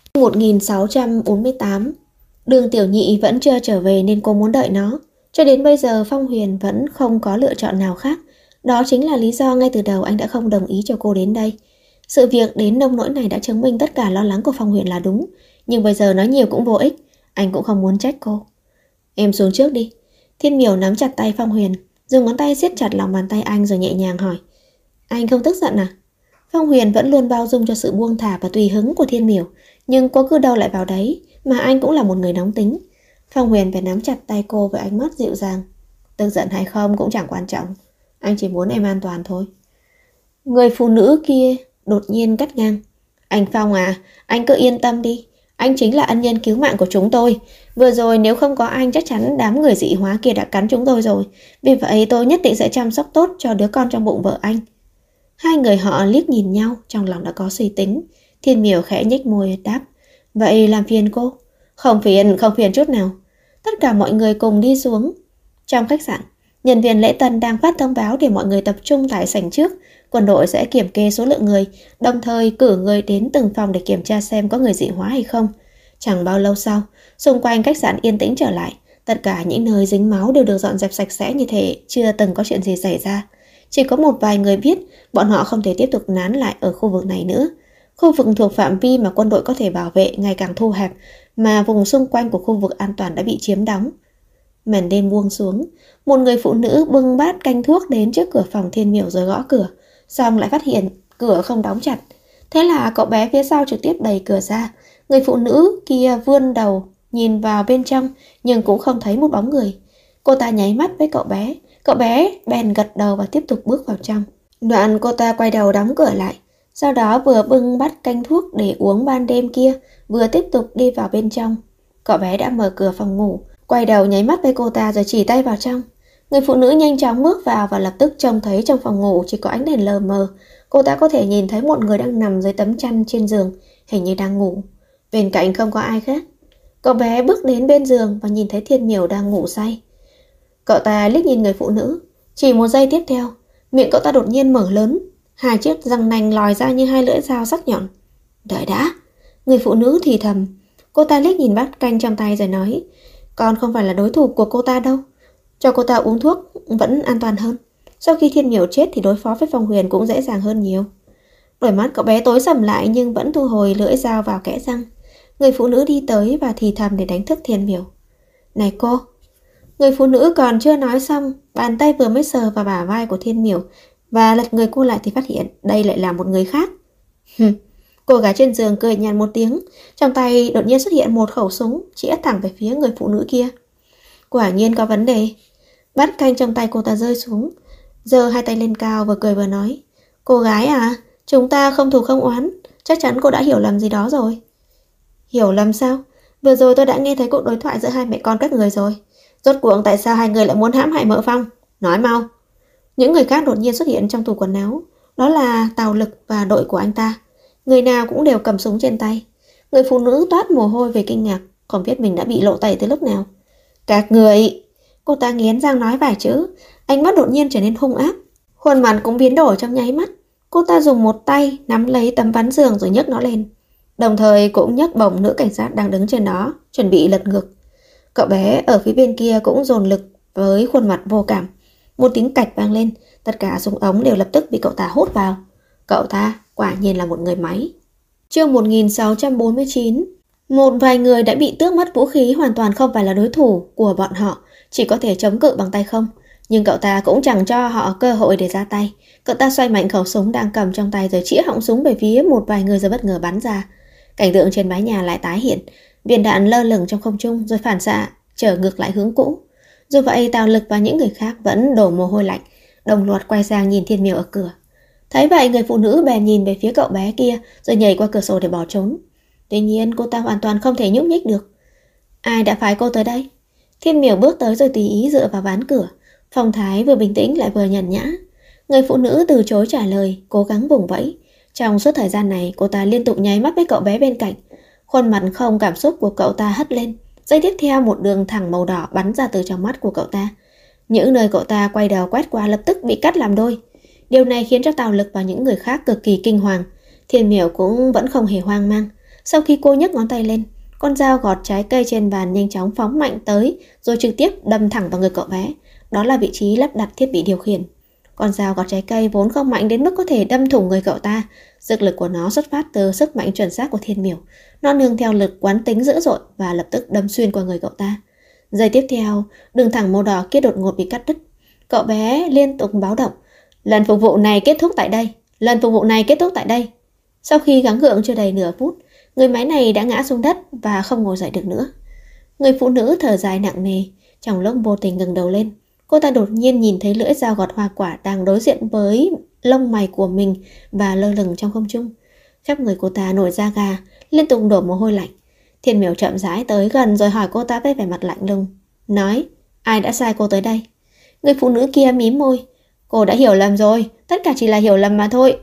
1648. Đường Tiểu Nhị vẫn chưa trở về nên cô muốn đợi nó. Cho đến bây giờ Phong Huyền vẫn không có lựa chọn nào khác. Đó chính là lý do ngay từ đầu anh đã không đồng ý cho cô đến đây. Sự việc đến nông nỗi này đã chứng minh tất cả lo lắng của Phong Huyền là đúng. Nhưng bây giờ nói nhiều cũng vô ích. Anh cũng không muốn trách cô. Em xuống trước đi. Thiên Miểu nắm chặt tay Phong Huyền, dùng ngón tay siết chặt lòng bàn tay anh rồi nhẹ nhàng hỏi. Anh không tức giận à? Phong Huyền vẫn luôn bao dung cho sự buông thả và tùy hứng của Thiên Miểu, nhưng cô cứ đâu lại vào đấy, mà anh cũng là một người nóng tính. Phong Huyền phải nắm chặt tay cô với ánh mắt dịu dàng. Tức giận hay không cũng chẳng quan trọng, anh chỉ muốn em an toàn thôi. Người phụ nữ kia đột nhiên cắt ngang. Anh Phong à, anh cứ yên tâm đi. Anh chính là ân nhân cứu mạng của chúng tôi. Vừa rồi nếu không có anh chắc chắn đám người dị hóa kia đã cắn chúng tôi rồi. Vì vậy tôi nhất định sẽ chăm sóc tốt cho đứa con trong bụng vợ anh. Hai người họ liếc nhìn nhau, trong lòng đã có suy tính. Thiên Miểu khẽ nhếch môi đáp. Vậy làm phiền cô? Không phiền chút nào. Tất cả mọi người cùng đi xuống. Trong khách sạn, nhân viên lễ tân đang phát thông báo để mọi người tập trung tại sảnh trước. Quân đội sẽ kiểm kê số lượng người, đồng thời cử người đến từng phòng để kiểm tra xem có người dị hóa hay không. Chẳng bao lâu sau, xung quanh khách sạn yên tĩnh trở lại. Tất cả những nơi dính máu đều được dọn dẹp sạch sẽ như thể chưa từng có chuyện gì xảy ra. Chỉ có một vài người biết bọn họ không thể tiếp tục nán lại ở khu vực này nữa. Khu vực thuộc phạm vi mà quân đội có thể bảo vệ ngày càng thu hẹp, mà vùng xung quanh của khu vực an toàn đã bị chiếm đóng. Màn đêm buông xuống, một người phụ nữ bưng bát canh thuốc đến trước cửa phòng Thiên Miểu rồi gõ cửa, xong lại phát hiện cửa không đóng chặt. Thế là cậu bé phía sau trực tiếp đẩy cửa ra. Người phụ nữ kia vươn đầu nhìn vào bên trong nhưng cũng không thấy một bóng người. Cô ta nháy mắt với cậu bé bèn gật đầu và tiếp tục bước vào trong. Đoạn cô ta quay đầu đóng cửa lại, sau đó vừa bưng bát canh thuốc để uống ban đêm kia, vừa tiếp tục đi vào bên trong. Cậu bé đã mở cửa phòng ngủ, quay đầu nháy mắt với cô ta rồi chỉ tay vào trong. Người phụ nữ nhanh chóng bước vào và lập tức trông thấy trong phòng ngủ chỉ có ánh đèn lờ mờ. Cô ta có thể nhìn thấy một người đang nằm dưới tấm chăn trên giường, hình như đang ngủ. Bên cạnh không có ai khác. Cậu bé bước đến bên giường và nhìn thấy Thiên Miểu đang ngủ say. Cậu ta liếc nhìn người phụ nữ. Chỉ một giây tiếp theo, miệng cậu ta đột nhiên mở lớn, hai chiếc răng nanh lòi ra như hai lưỡi dao sắc nhọn. Đợi đã. Người phụ nữ thì thầm. Cô ta liếc nhìn bát canh trong tay rồi nói, con không phải là đối thủ của cô ta đâu. Cho cô ta uống thuốc vẫn an toàn hơn. Sau khi Thiên Miểu chết thì đối phó với Phong Huyền cũng dễ dàng hơn nhiều. Đôi mắt cậu bé tối sầm lại nhưng vẫn thu hồi lưỡi dao vào kẽ răng. Người phụ nữ đi tới và thì thầm để đánh thức Thiên Miểu. Này cô. Người phụ nữ còn chưa nói xong, bàn tay vừa mới sờ vào bả vai của Thiên Miểu và lật người cô lại thì phát hiện đây lại là một người khác. Cô gái trên giường cười nhạt một tiếng, trong tay đột nhiên xuất hiện một khẩu súng chĩa thẳng về phía người phụ nữ kia. Quả nhiên có vấn đề. Bát canh trong tay cô ta rơi xuống, giơ hai tay lên cao vừa cười vừa nói, cô gái à, chúng ta không thù không oán, chắc chắn cô đã hiểu lầm gì đó rồi. Hiểu lầm sao? Vừa rồi tôi đã nghe thấy cuộc đối thoại giữa hai mẹ con các người rồi. Rốt cuộc tại sao hai người lại muốn hãm hại mợ Phong? Nói mau. Những người khác đột nhiên xuất hiện trong tủ quần áo. Đó là Tào Lực và đội của anh ta. Người nào cũng đều cầm súng trên tay. Người phụ nữ toát mồ hôi về kinh ngạc, không biết mình đã bị lộ tẩy từ lúc nào. Các người... Cô ta nghiến răng nói vài chữ, ánh mắt đột nhiên trở nên hung ác. Khuôn mặt cũng biến đổi trong nháy mắt. Cô ta dùng một tay nắm lấy tấm ván giường rồi nhấc nó lên, đồng thời cũng nhấc bổng nữ cảnh sát đang đứng trên đó, chuẩn bị lật ngược. Cậu bé ở phía bên kia cũng dồn lực với khuôn mặt vô cảm. Một tiếng cạch vang lên, tất cả súng ống đều lập tức bị cậu ta hút vào. Cậu ta quả nhiên là một người máy. Chương 1649. Một vài người đã bị tước mất vũ khí hoàn toàn không phải là đối thủ của bọn họ, chỉ có thể chống cự bằng tay không. Nhưng cậu ta cũng chẳng cho họ cơ hội để ra tay. Cậu ta xoay mạnh khẩu súng đang cầm trong tay rồi chĩa họng súng về phía một vài người rồi bất ngờ bắn ra. Cảnh tượng trên mái nhà lại tái hiện. Viên đạn lơ lửng trong không trung rồi phản xạ trở ngược lại hướng cũ. Dù vậy Tào Lực và những người khác vẫn đổ mồ hôi lạnh, đồng loạt quay sang nhìn Thiên Miểu ở cửa. Thấy vậy người phụ nữ bèn nhìn về phía cậu bé kia rồi nhảy qua cửa sổ để bỏ trốn. Tuy nhiên cô ta hoàn toàn không thể nhúc nhích được. Ai đã phái cô tới đây? Thiên Miểu bước tới rồi tùy ý dựa vào ván cửa. Phong thái vừa bình tĩnh lại vừa nhàn nhã. Người phụ nữ từ chối trả lời, cố gắng vùng vẫy. Trong suốt thời gian này cô ta liên tục nháy mắt với cậu bé bên cạnh. Khuôn mặt không cảm xúc của cậu ta hất lên. Giây tiếp theo một đường thẳng màu đỏ bắn ra từ trong mắt của cậu ta. Những nơi cậu ta quay đầu quét qua lập tức bị cắt làm đôi. Điều này khiến cho Tào Lực và những người khác cực kỳ kinh hoàng. Thiên Miểu cũng vẫn không hề hoang mang. Sau khi cô nhấc ngón tay lên, con dao gọt trái cây trên bàn nhanh chóng phóng mạnh tới, rồi trực tiếp đâm thẳng vào người cậu bé. Đó là vị trí lắp đặt thiết bị điều khiển. Con dao gọt trái cây vốn không mạnh đến mức có thể đâm thủng người cậu ta. Sức lực của nó xuất phát từ sức mạnh chuẩn xác của Thiên Miểu. Nó nương theo lực quán tính dữ dội và lập tức đâm xuyên qua người cậu ta. Giây tiếp theo, đường thẳng màu đỏ kia đột ngột bị cắt đứt. Cậu bé liên tục báo động. Lần phục vụ này kết thúc tại đây. Lần phục vụ này kết thúc tại đây. Sau khi gắng gượng chưa đầy nửa phút, người máy này đã ngã xuống đất và không ngồi dậy được nữa. Người phụ nữ thở dài nặng nề, trong lúc vô tình ngẩng đầu lên. Cô ta đột nhiên nhìn thấy lưỡi dao gọt hoa quả đang đối diện với lông mày của mình và lơ lửng trong không trung. Khắp người cô ta nổi da gà, liên tục đổ mồ hôi lạnh. Thiên Miểu chậm rãi tới gần rồi hỏi cô ta với vẻ mặt lạnh lùng. Nói, ai đã sai cô tới đây? Người phụ nữ kia mím môi. Cô đã hiểu lầm rồi, tất cả chỉ là hiểu lầm mà thôi.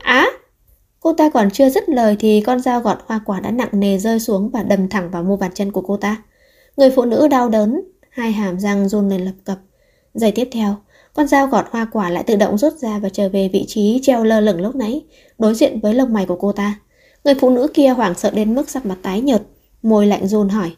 Cô ta còn chưa dứt lời thì con dao gọt hoa quả đã nặng nề rơi xuống và đâm thẳng vào mu bàn chân của cô ta. Người phụ nữ đau đớn, hai hàm răng run lên lập cập. Giây tiếp theo, con dao gọt hoa quả lại tự động rút ra và trở về vị trí treo lơ lửng lúc nãy, đối diện với lông mày của cô ta. Người phụ nữ kia hoảng sợ đến mức sắc mặt tái nhợt, môi lạnh run hỏi,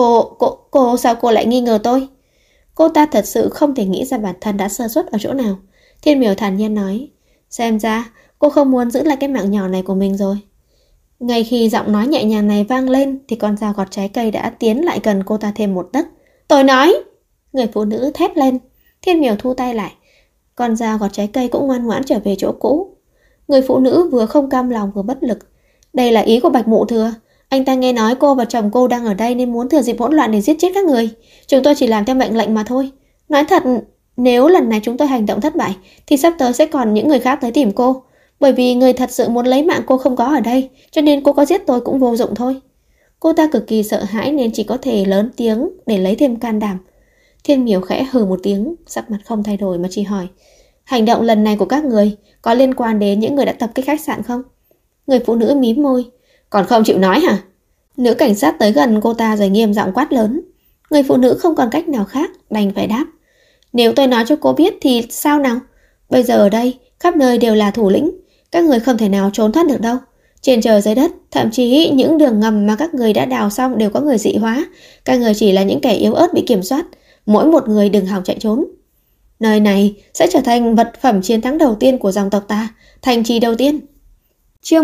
Cô, sao cô lại nghi ngờ tôi? Cô ta thật sự không thể nghĩ ra bản thân đã sơ suất ở chỗ nào. Thiên Miểu thản nhiên nói, xem ra cô không muốn giữ lại cái mạng nhỏ này của mình rồi. Ngay khi giọng nói nhẹ nhàng này vang lên thì con dao gọt trái cây đã tiến lại gần cô ta thêm một tấc. Tôi nói! Người phụ nữ thét lên. Thiên Miểu thu tay lại. Con dao gọt trái cây cũng ngoan ngoãn trở về chỗ cũ. Người phụ nữ vừa không cam lòng vừa bất lực. Đây là ý của Bạch Mụ Thừa. Anh ta nghe nói cô và chồng cô đang ở đây nên muốn thừa dịp hỗn loạn để giết chết các người. Chúng tôi chỉ làm theo mệnh lệnh mà thôi. Nói thật, nếu lần này chúng tôi hành động thất bại thì sắp tới sẽ còn những người khác tới tìm cô. Bởi vì người thật sự muốn lấy mạng cô không có ở đây, cho nên cô có giết tôi cũng vô dụng thôi. Cô ta cực kỳ sợ hãi nên chỉ có thể lớn tiếng để lấy thêm can đảm. Thiên Miểu khẽ hừ một tiếng, sắc mặt không thay đổi mà chỉ hỏi, hành động lần này của các người có liên quan đến những người đã tập kích khách sạn không? Người phụ nữ mím môi. Còn không chịu nói hả? Nữ cảnh sát tới gần cô ta rồi nghiêm giọng quát lớn. Người phụ nữ không còn cách nào khác, đành phải đáp. Nếu tôi nói cho cô biết thì sao nào? Bây giờ ở đây, khắp nơi đều là thủ lĩnh. Các người không thể nào trốn thoát được đâu. Trên trời dưới đất, thậm chí những đường ngầm mà các người đã đào xong đều có người dị hóa. Các người chỉ là những kẻ yếu ớt bị kiểm soát. Mỗi một người đừng hòng chạy trốn. Nơi này sẽ trở thành vật phẩm chiến thắng đầu tiên của dòng tộc ta, thành trì đầu tiên. Chương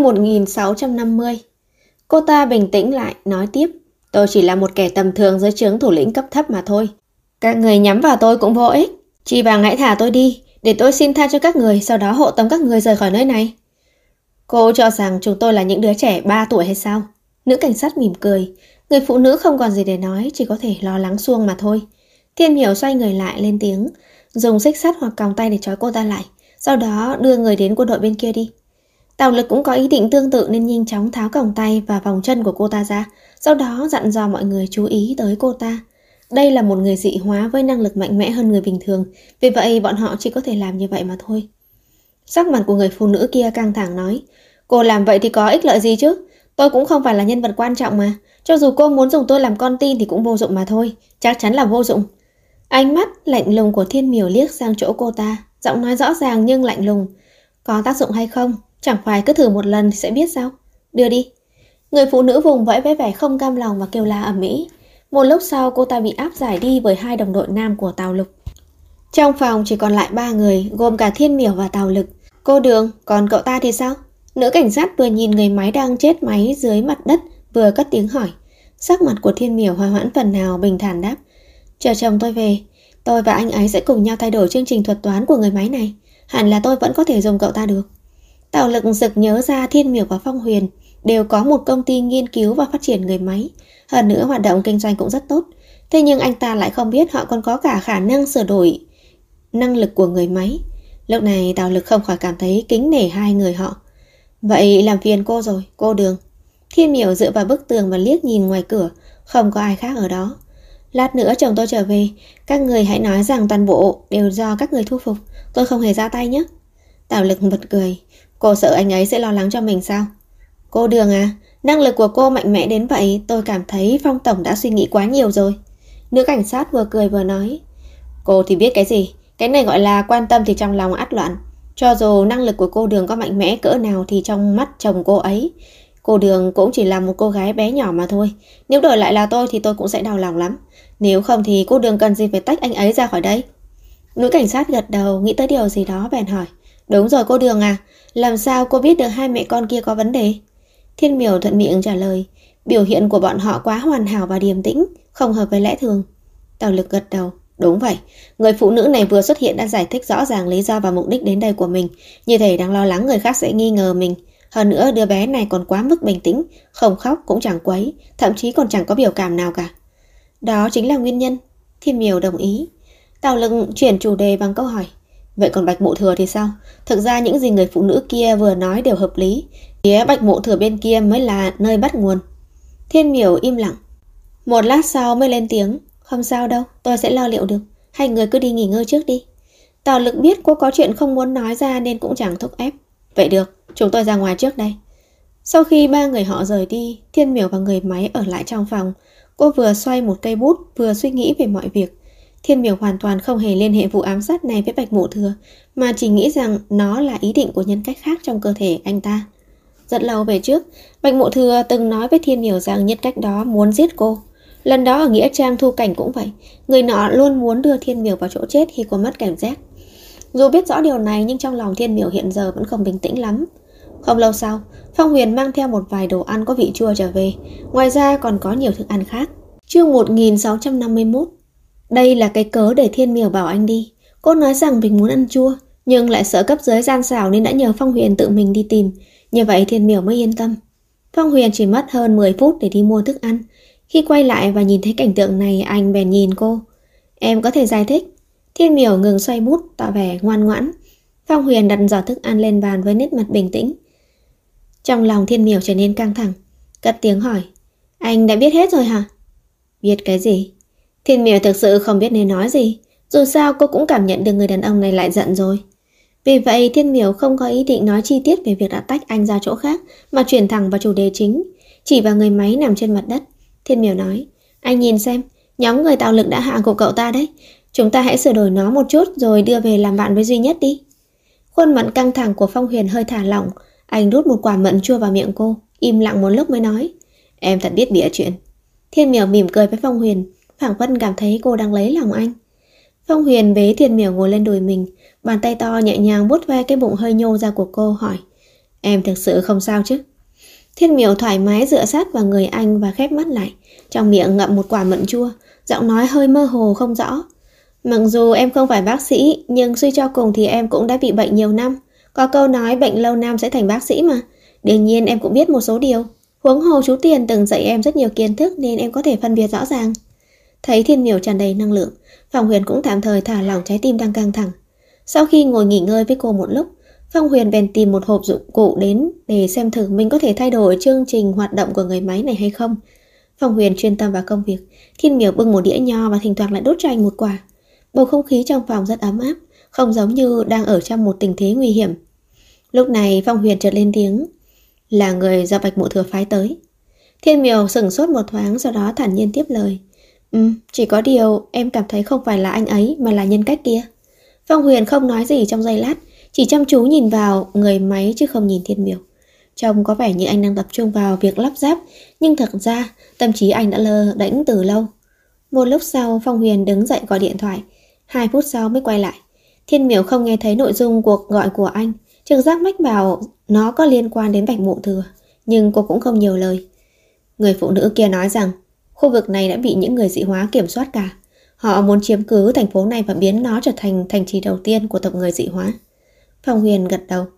1650. Cô ta bình tĩnh lại, nói tiếp. Tôi chỉ là một kẻ tầm thường dưới trướng thủ lĩnh cấp thấp mà thôi. Các người nhắm vào tôi cũng vô ích. Chỉ bằng hãy thả tôi đi, để tôi xin tha cho các người, sau đó hộ tống các người rời khỏi nơi này. Cô cho rằng chúng tôi là những đứa trẻ 3 tuổi hay sao? Nữ cảnh sát mỉm cười. Người phụ nữ không còn gì để nói, chỉ có thể lo lắng xuông mà thôi. Thiên Miểu xoay người lại lên tiếng, dùng xích sắt hoặc còng tay để trói cô ta lại, sau đó đưa người đến quân đội bên kia đi. Tào Lực cũng có ý định tương tự nên nhanh chóng tháo còng tay và vòng chân của cô ta ra, sau đó dặn dò mọi người chú ý tới cô ta. Đây là một người dị hóa với năng lực mạnh mẽ hơn người bình thường, vì vậy bọn họ chỉ có thể làm như vậy mà thôi. Sắc mặt của người phụ nữ kia căng thẳng nói, cô làm vậy thì có ích lợi gì chứ? Tôi cũng không phải là nhân vật quan trọng mà. Cho dù cô muốn dùng tôi làm con tin thì cũng vô dụng mà thôi. Chắc chắn là vô dụng. Ánh mắt lạnh lùng của Thiên Miểu liếc sang chỗ cô ta, giọng nói rõ ràng nhưng lạnh lùng. Có tác dụng hay không? Chẳng phải cứ thử một lần thì sẽ biết sao? Đưa đi. Người phụ nữ vùng vẫy với vẻ không cam lòng và kêu la ầm ĩ. Một lúc sau cô ta bị áp giải đi với 2 đồng đội nam của Tào Lực. Trong phòng chỉ còn lại 3 người, gồm cả Thiên Miểu và Tào Lực. Cô Đường, còn cậu ta thì sao? Nữ cảnh sát vừa nhìn người máy đang chết máy dưới mặt đất, vừa cất tiếng hỏi. Sắc mặt của Thiên Miểu hòa hoãn phần nào, bình thản đáp. Chờ chồng tôi về, tôi và anh ấy sẽ cùng nhau thay đổi chương trình thuật toán của người máy này. Hẳn là tôi vẫn có thể dùng cậu ta được. Tào Lực sực nhớ ra Thiên Miểu và Phong Huyền đều có một công ty nghiên cứu và phát triển người máy. Hơn nữa hoạt động kinh doanh cũng rất tốt. Thế nhưng anh ta lại không biết họ còn có cả khả năng sửa đổi năng lực của người máy. Lúc này Tào Lực không khỏi cảm thấy kính nể 2 người họ. Vậy làm phiền cô rồi, cô Đường. Thiên Miểu dựa vào bức tường và liếc nhìn ngoài cửa, không có ai khác ở đó. Lát nữa chồng tôi trở về, các người hãy nói rằng toàn bộ đều do các người thu phục, tôi không hề ra tay nhé. Tào Lực bật cười. Cô sợ anh ấy sẽ lo lắng cho mình sao? Cô Đường à, Năng lực của cô mạnh mẽ đến vậy, tôi cảm thấy Phong tổng đã suy nghĩ quá nhiều rồi. Nữ cảnh sát vừa cười vừa nói. Cô thì biết cái gì, cái này gọi là quan tâm thì trong lòng ắt loạn. Cho dù năng lực của cô Đường có mạnh mẽ cỡ nào thì trong mắt chồng cô ấy, cô Đường cũng chỉ là một cô gái bé nhỏ mà thôi. Nếu đổi lại là tôi thì tôi cũng sẽ đau lòng lắm. Nếu không thì cô Đường cần gì phải tách anh ấy ra khỏi đây. Nữ cảnh sát gật đầu, nghĩ tới điều gì đó bèn hỏi. Đúng rồi cô Đường à, làm sao cô biết được hai mẹ con kia có vấn đề? Thiên Miểu thuận miệng trả lời. Biểu hiện của bọn họ quá hoàn hảo và điềm tĩnh, không hợp với lẽ thường. Tào Lực gật đầu. Đúng vậy, người phụ nữ này vừa xuất hiện đã giải thích rõ ràng lý do và mục đích đến đây của mình. Như thể đang lo lắng người khác sẽ nghi ngờ mình. Hơn nữa đứa bé này còn quá mức bình tĩnh, không khóc cũng chẳng quấy, thậm chí còn chẳng có biểu cảm nào cả. Đó chính là nguyên nhân. Thiên Miểu đồng ý. Tào Lực chuyển chủ đề bằng câu hỏi. Vậy còn Bạch Mộ Thừa thì sao? Thực ra những gì người phụ nữ kia vừa nói đều hợp lý. Phía Bạch Mộ Thừa bên kia mới là nơi bắt nguồn. Thiên Miểu im lặng. Một lát sau mới lên tiếng. Không sao đâu, tôi sẽ lo liệu được. Hai người cứ đi nghỉ ngơi trước đi. Tào Lực biết cô có chuyện không muốn nói ra nên cũng chẳng thúc ép. Vậy được, chúng tôi ra ngoài trước đây. Sau khi ba người họ rời đi, Thiên Miểu và người máy ở lại trong phòng. Cô vừa xoay một cây bút vừa suy nghĩ về mọi việc. Thiên Miểu hoàn toàn không hề liên hệ vụ ám sát này với Bạch Mộ Thừa, mà chỉ nghĩ rằng nó là ý định của nhân cách khác trong cơ thể anh ta. Rất lâu về trước, Bạch Mộ Thừa từng nói với Thiên Miểu rằng nhân cách đó muốn giết cô. Lần đó ở Nghĩa Trang Thu Cảnh cũng vậy, người nọ luôn muốn đưa Thiên Miểu vào chỗ chết khi cô mất cảm giác. Dù biết rõ điều này nhưng trong lòng Thiên Miểu hiện giờ vẫn không bình tĩnh lắm. Không lâu sau, Phong Huyền mang theo một vài đồ ăn có vị chua trở về, ngoài ra còn có nhiều thức ăn khác. Chương 1651. Đây là cái cớ để Thiên Miểu bảo anh đi. Cô nói rằng mình muốn ăn chua, nhưng lại sợ cấp dưới gian xảo nên đã nhờ Phong Huyền tự mình đi tìm. Như vậy Thiên Miểu mới yên tâm. Phong Huyền chỉ mất hơn 10 phút để đi mua thức ăn. Khi quay lại và nhìn thấy cảnh tượng này, anh bèn nhìn cô. Em có thể giải thích. Thiên Miểu ngừng xoay bút, tỏ vẻ ngoan ngoãn. Phong Huyền đặt giỏ thức ăn lên bàn với nét mặt bình tĩnh. Trong lòng Thiên Miểu trở nên căng thẳng, cất tiếng hỏi. Anh đã biết hết rồi hả? Biết cái gì? Thiên Miểu thực sự không biết nên nói gì. Dù sao cô cũng cảm nhận được người đàn ông này lại giận rồi. Vì vậy Thiên Miểu không có ý định nói chi tiết về việc đã tách anh ra chỗ khác, mà chuyển thẳng vào chủ đề chính. Chỉ vào người máy nằm trên mặt đất, Thiên Miểu nói. Anh nhìn xem, nhóm người Tào Lực đã hạ gục cậu ta đấy. Chúng ta hãy sửa đổi nó một chút rồi đưa về làm bạn với Duy Nhất đi. Khuôn mặt căng thẳng của Phong Huyền hơi thả lỏng. Anh đút một quả mận chua vào miệng cô, im lặng một lúc mới nói. Em thật biết bịa chuyện. Thiên Miểu mỉm cười với Phong Huyền, phảng phất cảm thấy cô đang lấy lòng anh. Phong Huyền bế Thiên Miểu ngồi lên đùi mình, bàn tay to nhẹ nhàng vuốt ve cái bụng hơi nhô ra của cô, hỏi. Em thực sự không sao chứ? Thiên Miểu thoải mái dựa sát vào người anh và khép mắt lại, trong miệng ngậm một quả mận chua, giọng nói hơi mơ hồ không rõ. Mặc dù em không phải bác sĩ, nhưng suy cho cùng thì em cũng đã bị bệnh nhiều năm. Có câu nói bệnh lâu năm sẽ thành bác sĩ mà. Đương nhiên em cũng biết một số điều. Huống hồ chú Tiền từng dạy em rất nhiều kiến thức nên em có thể phân biệt rõ ràng. Thấy Thiên Miểu tràn đầy năng lượng, Phong Huyền cũng tạm thời thả lỏng trái tim đang căng thẳng. Sau khi ngồi nghỉ ngơi với cô một lúc, Phong Huyền bèn tìm một hộp dụng cụ đến để xem thử mình có thể thay đổi chương trình hoạt động của người máy này hay không. Phong Huyền chuyên tâm vào công việc. Thiên Miểu bưng một đĩa nho và thỉnh thoảng lại đốt cho anh một quả. Bầu không khí trong phòng rất ấm áp, không giống như đang ở trong một tình thế nguy hiểm. Lúc này Phong Huyền chợt lên tiếng. Là người do Bạch Mộ Thừa phái tới. Thiên Miểu sửng sốt một thoáng, sau đó thản nhiên tiếp lời. Chỉ có điều em cảm thấy không phải là anh ấy mà là nhân cách kia. Phong Huyền không nói gì trong giây lát, chỉ chăm chú nhìn vào người máy chứ không nhìn Thiên Miểu. Trông có vẻ như anh đang tập trung vào việc lắp ráp, nhưng thật ra tâm trí anh đã lơ đễnh từ lâu. Một lúc sau Phong Huyền đứng dậy gọi điện thoại, 2 phút sau mới quay lại. Thiên Miểu không nghe thấy nội dung cuộc gọi của anh, trực giác mách bảo nó có liên quan đến Bạch Mộ Thừa, nhưng cô cũng không nhiều lời. Người phụ nữ kia nói rằng khu vực này đã bị những người dị hóa kiểm soát cả. Họ muốn chiếm cứ thành phố này và biến nó trở thành thành trì đầu tiên của tộc người dị hóa. Phong Huyền gật đầu.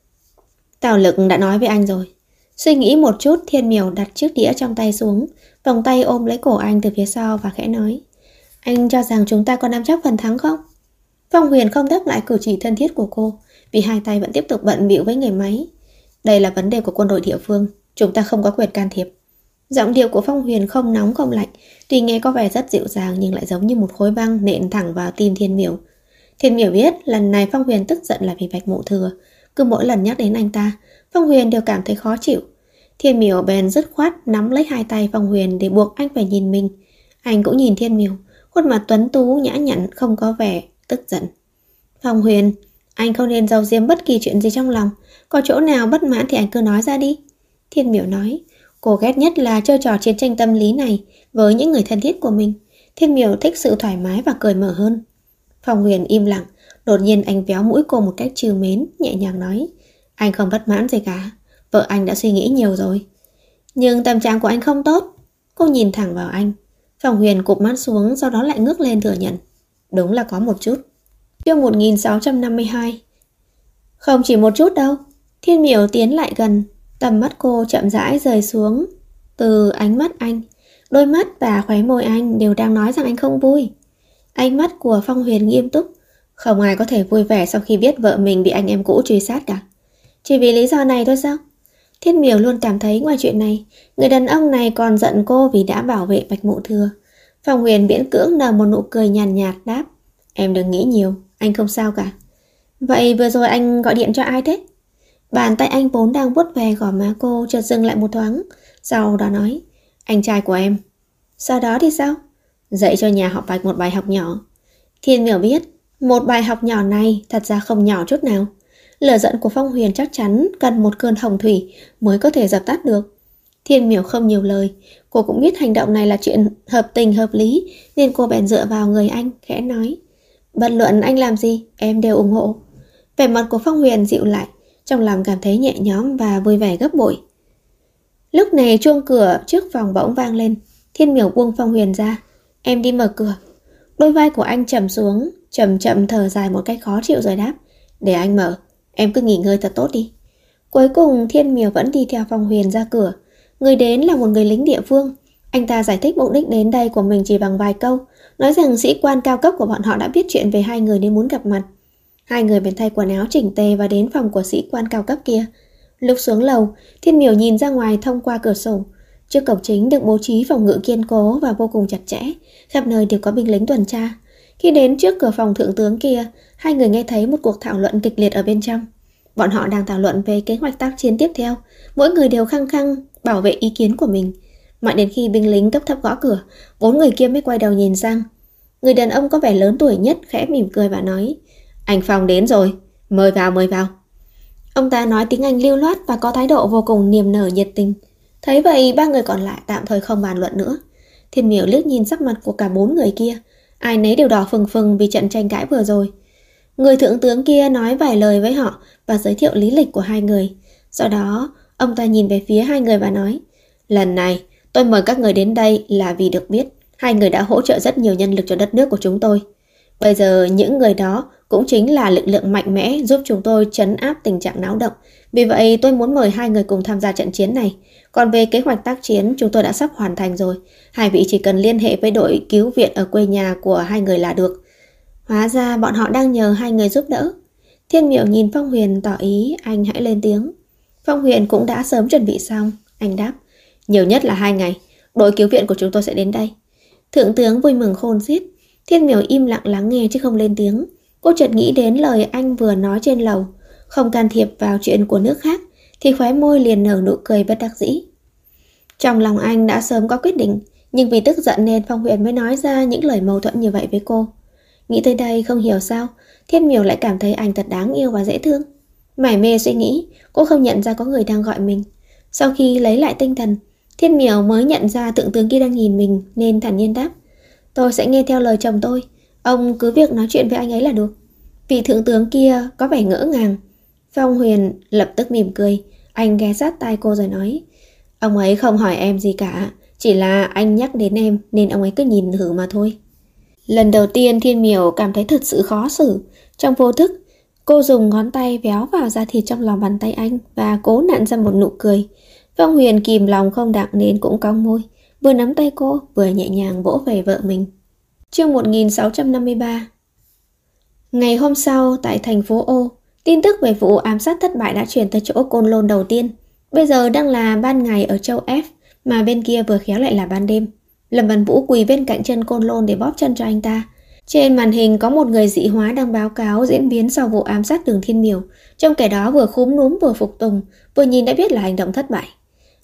Tào Lực đã nói với anh rồi. Suy nghĩ một chút, Thiên Miểu đặt chiếc đĩa trong tay xuống, vòng tay ôm lấy cổ anh từ phía sau và khẽ nói. Anh cho rằng chúng ta có nắm chắc phần thắng không? Phong Huyền không đáp lại cử chỉ thân thiết của cô, vì hai tay vẫn tiếp tục bận bịu với người máy. Đây là vấn đề của quân đội địa phương, chúng ta không có quyền can thiệp. Giọng điệu của Phong Huyền không nóng không lạnh, tuy nghe có vẻ rất dịu dàng nhưng lại giống như một khối băng nện thẳng vào tim Thiên Miểu. Thiên Miểu biết lần này Phong Huyền tức giận là vì Bạch Mộ Thừa. Cứ mỗi lần nhắc đến anh ta, Phong Huyền đều cảm thấy khó chịu. Thiên Miểu bèn dứt khoát nắm lấy hai tay Phong Huyền để buộc anh phải nhìn mình. Anh cũng nhìn Thiên Miểu, khuôn mặt tuấn tú nhã nhặn, không có vẻ tức giận. Phong Huyền, anh không nên giấu giếm bất kỳ chuyện gì trong lòng. Có chỗ nào bất mãn thì anh cứ nói ra đi. Thiên Miểu nói. Cô ghét nhất là chơi trò chiến tranh tâm lý này với những người thân thiết của mình. Thiên Miểu thích sự thoải mái và cởi mở hơn. Phong Huyền im lặng. Đột nhiên anh véo mũi cô một cách trìu mến, nhẹ nhàng nói. Anh không bất mãn gì cả. Vợ anh đã suy nghĩ nhiều rồi. Nhưng tâm trạng của anh không tốt. Cô nhìn thẳng vào anh. Phong Huyền cụp mắt xuống, sau đó lại ngước lên thừa nhận. Đúng là có một chút. Chương 1652. Không chỉ một chút đâu. Thiên Miểu tiến lại gần. Tầm mắt cô chậm rãi rời xuống từ ánh mắt anh. Đôi mắt và khóe môi anh đều đang nói rằng anh không vui. Ánh mắt của Phong Huyền nghiêm túc. Không ai có thể vui vẻ sau khi biết vợ mình bị anh em cũ truy sát cả. Chỉ vì lý do này thôi sao? Thiên Miểu luôn cảm thấy ngoài chuyện này, người đàn ông này còn giận cô vì đã bảo vệ Bạch Mộ Thừa. Phong Huyền miễn cưỡng nở một nụ cười nhàn nhạt đáp. Em đừng nghĩ nhiều, anh không sao cả. Vậy vừa rồi anh gọi điện cho ai thế? Bàn tay anh vốn đang vuốt về gò má cô chợt dừng lại một thoáng. Sau đó nói. Anh trai của em. Sau đó thì sao? Dạy cho nhà họ Bạch một bài học nhỏ. Thiên Miểu biết một bài học nhỏ này thật ra không nhỏ chút nào. Lửa giận của Phong Huyền chắc chắn cần một cơn hồng thủy mới có thể dập tắt được. Thiên Miểu không nhiều lời. Cô cũng biết hành động này là chuyện hợp tình hợp lý, nên cô bèn dựa vào người anh, khẽ nói. Bất luận anh làm gì, em đều ủng hộ. Vẻ mặt của Phong Huyền dịu lại, trong lòng cảm thấy nhẹ nhõm và vui vẻ gấp bội. Lúc này chuông cửa trước phòng bỗng vang lên. Thiên Miểu buông Phong Huyền ra. Em đi mở cửa. Đôi vai của anh trầm xuống, chậm chậm thở dài một cách khó chịu rồi đáp. Để anh mở, em cứ nghỉ ngơi thật tốt đi. Cuối cùng Thiên Miểu vẫn đi theo Phong Huyền ra cửa. Người đến là một người lính địa phương. Anh ta giải thích mục đích đến đây của mình chỉ bằng vài câu, nói rằng sĩ quan cao cấp của bọn họ đã biết chuyện về hai người nên muốn gặp mặt. Hai người bèn thay quần áo chỉnh tề và đến phòng của sĩ quan cao cấp kia. Lúc xuống lầu, Thiên Miểu nhìn ra ngoài thông qua cửa sổ. Trước cổng chính được bố trí phòng ngự kiên cố và vô cùng chặt chẽ, khắp nơi đều có binh lính tuần tra. Khi đến trước cửa phòng thượng tướng kia, hai người nghe thấy một cuộc thảo luận kịch liệt ở bên trong. Bọn họ đang thảo luận về kế hoạch tác chiến tiếp theo, mỗi người đều khăng khăng bảo vệ ý kiến của mình. Mãi đến khi binh lính cấp thấp gõ cửa, bốn người kia mới quay đầu nhìn sang. Người đàn ông có vẻ lớn tuổi nhất khẽ mỉm cười và nói. Anh Phong đến rồi, mời vào mời vào. Ông ta nói tiếng Anh lưu loát và có thái độ vô cùng niềm nở nhiệt tình. Thấy vậy ba người còn lại tạm thời không bàn luận nữa. Thiên Miểu liếc nhìn sắc mặt của cả bốn người kia, ai nấy đều đỏ phừng phừng vì trận tranh cãi vừa rồi. Người thượng tướng kia nói vài lời với họ và giới thiệu lý lịch của hai người. Sau đó ông ta nhìn về phía hai người và nói. Lần này tôi mời các người đến đây là vì được biết hai người đã hỗ trợ rất nhiều nhân lực cho đất nước của chúng tôi. Bây giờ những người đó cũng chính là lực lượng mạnh mẽ giúp chúng tôi trấn áp tình trạng náo động. Vì vậy tôi muốn mời hai người cùng tham gia trận chiến này. Còn về kế hoạch tác chiến chúng tôi đã sắp hoàn thành rồi. Hai vị chỉ cần liên hệ với đội cứu viện ở quê nhà của hai người là được. Hóa ra bọn họ đang nhờ hai người giúp đỡ. Thiên Miểu nhìn Phong Huyền tỏ ý anh hãy lên tiếng. Phong Huyền cũng đã sớm chuẩn bị xong. Anh đáp. Nhiều nhất là 2 ngày. Đội cứu viện của chúng tôi sẽ đến đây. Thượng tướng vui mừng khôn xiết. Thiên Miểu im lặng lắng nghe chứ không lên tiếng. Cô chợt nghĩ đến lời anh vừa nói trên lầu. Không can thiệp vào chuyện của nước khác thì khóe môi liền nở nụ cười bất đắc dĩ. Trong lòng anh đã sớm có quyết định, nhưng vì tức giận nên Phong Huyền mới nói ra những lời mâu thuẫn như vậy với cô. Nghĩ tới đây không hiểu sao Thiên Miểu lại cảm thấy anh thật đáng yêu và dễ thương. Mải mê suy nghĩ, cô không nhận ra có người đang gọi mình. Sau khi lấy lại tinh thần, Thiên Miểu mới nhận ra thượng tướng kia đang nhìn mình nên thản nhiên đáp. Tôi sẽ nghe theo lời chồng tôi. Ông cứ việc nói chuyện với anh ấy là được. Vị thượng tướng kia có vẻ ngỡ ngàng. Phong Huyền lập tức mỉm cười. Anh ghé sát tai cô rồi nói. Ông ấy không hỏi em gì cả. Chỉ là anh nhắc đến em nên ông ấy cứ nhìn thử mà thôi. Lần đầu tiên Thiên Miểu cảm thấy thật sự khó xử. Trong vô thức, cô dùng ngón tay véo vào da thịt trong lòng bàn tay anh và cố nặn ra một nụ cười. Phong Huyền kìm lòng không đặng nên cũng cong môi, vừa nắm tay cô vừa nhẹ nhàng vỗ về vợ mình. Chương 1653. Ngày hôm sau tại thành phố O, tin tức về vụ ám sát thất bại đã chuyển tới chỗ Côn Lôn đầu tiên. Bây giờ đang là ban ngày ở châu F, mà bên kia vừa khéo lại là ban đêm. Lâm Văn Vũ quỳ bên cạnh chân Côn Lôn để bóp chân cho anh ta. Trên màn hình có một người dị hóa đang báo cáo diễn biến sau vụ ám sát Đường Thiên Miểu. Trong kẻ đó vừa khúm núm vừa phục tùng, vừa nhìn đã biết là hành động thất bại.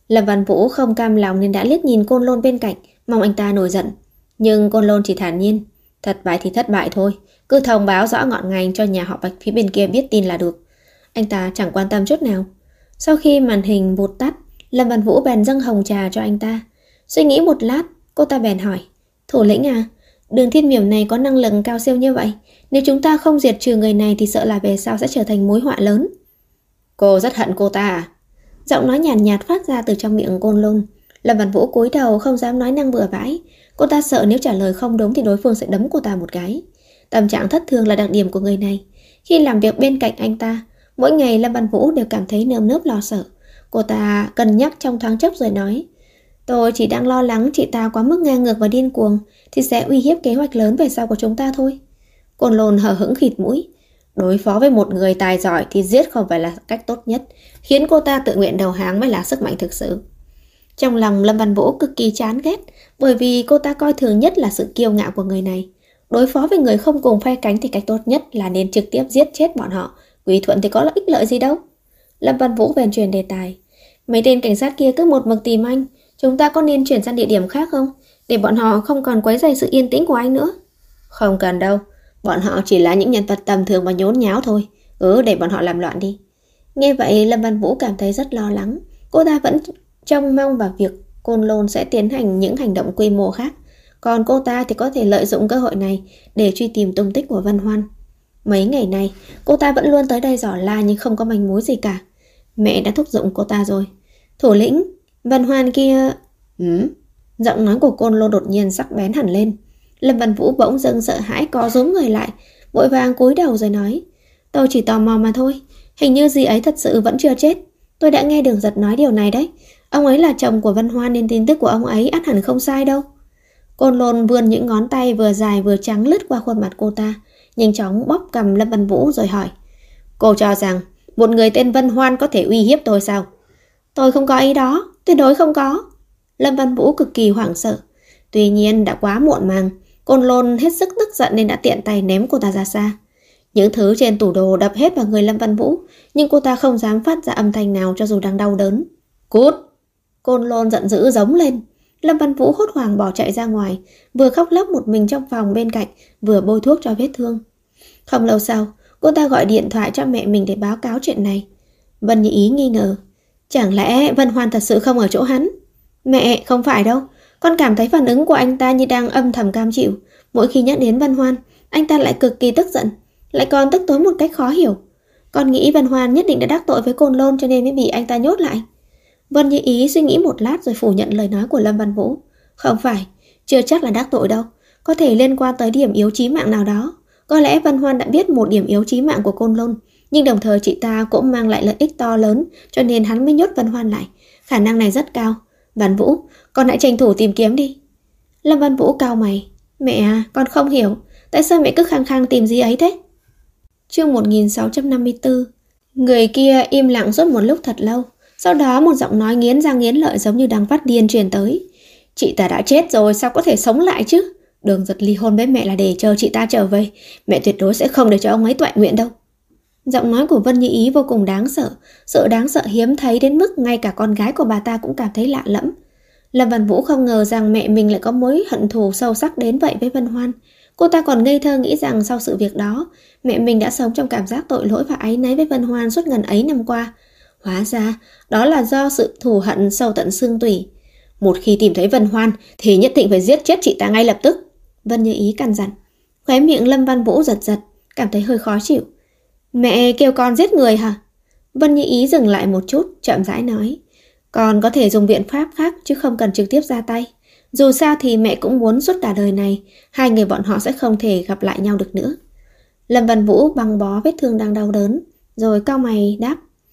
Lâm Văn Vũ không cam lòng nên đã liếc nhìn Côn Lôn bên cạnh, mong anh ta nổi giận. Nhưng Côn Lôn chỉ thản nhiên, thất bại thì thất bại thôi, cứ thông báo rõ ngọn ngành cho nhà họ Bạch phía bên kia biết tin là được. Anh ta chẳng quan tâm chút nào. Sau khi màn hình vụt tắt, Lâm Văn Vũ bèn dâng hồng trà cho anh ta. Suy nghĩ một lát, cô ta bèn hỏi, thủ lĩnh à, Đường Thiên Miểu này có năng lực cao siêu như vậy, nếu chúng ta không diệt trừ người này thì sợ là về sau sẽ trở thành mối họa lớn. Cô rất hận cô ta à? Giọng nói nhàn nhạt phát ra từ trong miệng Côn Lôn. Lâm Văn Vũ cúi đầu không dám nói năng bừa bãi. Cô ta sợ nếu trả lời không đúng thì đối phương sẽ đấm cô ta một cái. Tâm trạng thất thường là đặc điểm của người này. Khi làm việc bên cạnh anh ta, mỗi ngày Lâm Văn Vũ đều cảm thấy nơm nớp lo sợ. Cô ta cân nhắc trong thoáng chốc rồi nói, tôi chỉ đang lo lắng chị ta quá mức ngang ngược và điên cuồng thì sẽ uy hiếp kế hoạch lớn về sau của chúng ta thôi. Côn Lôn hờ hững khịt mũi. Đối phó với một người tài giỏi thì giết không phải là cách tốt nhất, khiến cô ta tự nguyện đầu hàng mới là sức mạnh thực sự. Trong lòng Lâm Văn Vũ cực kỳ chán ghét, bởi vì cô ta coi thường nhất là sự kiêu ngạo của người này. Đối phó với người không cùng phe cánh thì cách tốt nhất là nên trực tiếp giết chết bọn họ, Quý Thuận thì có ích lợi gì đâu. Lâm Văn Vũ bèn truyền đề tài, mấy tên cảnh sát kia cứ một mực tìm anh, chúng ta có nên chuyển sang địa điểm khác không, để bọn họ không còn quấy rầy sự yên tĩnh của anh nữa? Không cần đâu, bọn họ chỉ là những nhân vật tầm thường và nhốn nháo thôi, để bọn họ làm loạn đi. Nghe vậy Lâm Văn Vũ cảm thấy rất lo lắng. Cô ta vẫn trông mong vào việc Côn Lôn sẽ tiến hành những hành động quy mô khác, còn cô ta thì có thể lợi dụng cơ hội này để truy tìm tung tích của Vân Hoan. Mấy ngày nay cô ta vẫn luôn tới đây dò la nhưng không có manh mối gì cả. Mẹ đã thúc giục cô ta rồi. Thủ lĩnh, Vân Hoan kia... Giọng nói của Côn Lôn đột nhiên sắc bén hẳn lên. Lâm Văn Vũ bỗng dưng sợ hãi co rúm người lại, vội vàng cúi đầu rồi nói, tôi chỉ tò mò mà thôi, hình như dì ấy thật sự vẫn chưa chết. Tôi đã nghe Đường Giật nói điều này đấy. Ông ấy là chồng của Vân Hoan nên tin tức của ông ấy ắt hẳn không sai đâu. Côn Lôn vươn những ngón tay vừa dài vừa trắng lướt qua khuôn mặt cô ta, nhanh chóng bóp cầm Lâm Văn Vũ rồi hỏi, cô cho rằng một người tên Vân Hoan có thể uy hiếp tôi sao? Tôi không có ý đó, tuyệt đối không có. Lâm Văn Vũ cực kỳ hoảng sợ. Tuy nhiên đã quá muộn màng, Côn Lôn hết sức tức giận nên đã tiện tay ném cô ta ra xa. Những thứ trên tủ đồ đập hết vào người Lâm Văn Vũ, nhưng cô ta không dám phát ra âm thanh nào cho dù đang đau đớn. Cút! Côn Lôn giận dữ giống lên. Lâm Văn Vũ hốt hoảng bỏ chạy ra ngoài, vừa khóc lóc một mình trong phòng bên cạnh, vừa bôi thuốc cho vết thương. Không lâu sau, cô ta gọi điện thoại cho mẹ mình để báo cáo chuyện này. Vân Như Ý nghi ngờ, chẳng lẽ Vân Hoan thật sự không ở chỗ hắn? Mẹ, không phải đâu, con cảm thấy phản ứng của anh ta như đang âm thầm cam chịu. Mỗi khi nhắc đến Vân Hoan, anh ta lại cực kỳ tức giận, lại còn tức tối một cách khó hiểu. Con nghĩ Vân Hoan nhất định đã đắc tội với Côn Lôn cho nên mới bị anh ta nhốt lại. Vân Như Ý suy nghĩ một lát rồi phủ nhận lời nói của Lâm Văn Vũ. Không phải, chưa chắc là đắc tội đâu, có thể liên quan tới điểm yếu chí mạng nào đó. Có lẽ Vân Hoan đã biết một điểm yếu chí mạng của Côn Lôn, nhưng đồng thời chị ta cũng mang lại lợi ích to lớn, cho nên hắn mới nhốt Vân Hoan lại. Khả năng này rất cao. Văn Vũ, con hãy tranh thủ tìm kiếm đi. Lâm Văn Vũ cau mày. Mẹ à, con không hiểu, tại sao mẹ cứ khăng khăng tìm gì ấy thế? Chương 1654. Người kia im lặng suốt một lúc thật lâu. Sau đó một giọng nói nghiến răng nghiến lợi giống như đang phát điên truyền tới. Chị ta đã chết rồi, sao có thể sống lại chứ? Đường Giật ly hôn với mẹ là để chờ chị ta trở về. Mẹ tuyệt đối sẽ không để cho ông ấy toại nguyện đâu. Giọng nói của Vân Như Ý vô cùng đáng sợ, sự đáng sợ hiếm thấy đến mức ngay cả con gái của bà ta cũng cảm thấy lạ lẫm. Lâm Văn Vũ không ngờ rằng mẹ mình lại có mối hận thù sâu sắc đến vậy với Vân Hoan. Cô ta còn ngây thơ nghĩ rằng sau sự việc đó, mẹ mình đã sống trong cảm giác tội lỗi và áy náy với Vân Hoan suốt ngần ấy năm qua. Hóa ra, đó là do sự thù hận sâu tận xương tủy. Một khi tìm thấy Vân Hoan thì nhất định phải giết chết chị ta ngay lập tức. Vân Như Ý căn dặn. Khóe miệng Lâm Văn Vũ giật giật, cảm thấy hơi khó chịu. Mẹ kêu con giết người hả? Vân Như Ý dừng lại một chút, chậm rãi nói. Con có thể dùng biện pháp khác chứ không cần trực tiếp ra tay. Dù sao thì mẹ cũng muốn suốt cả đời này, hai người bọn họ sẽ không thể gặp lại nhau được nữa. Lâm Văn Vũ băng bó vết thương đang đau đớn, rồi cau mày đáp.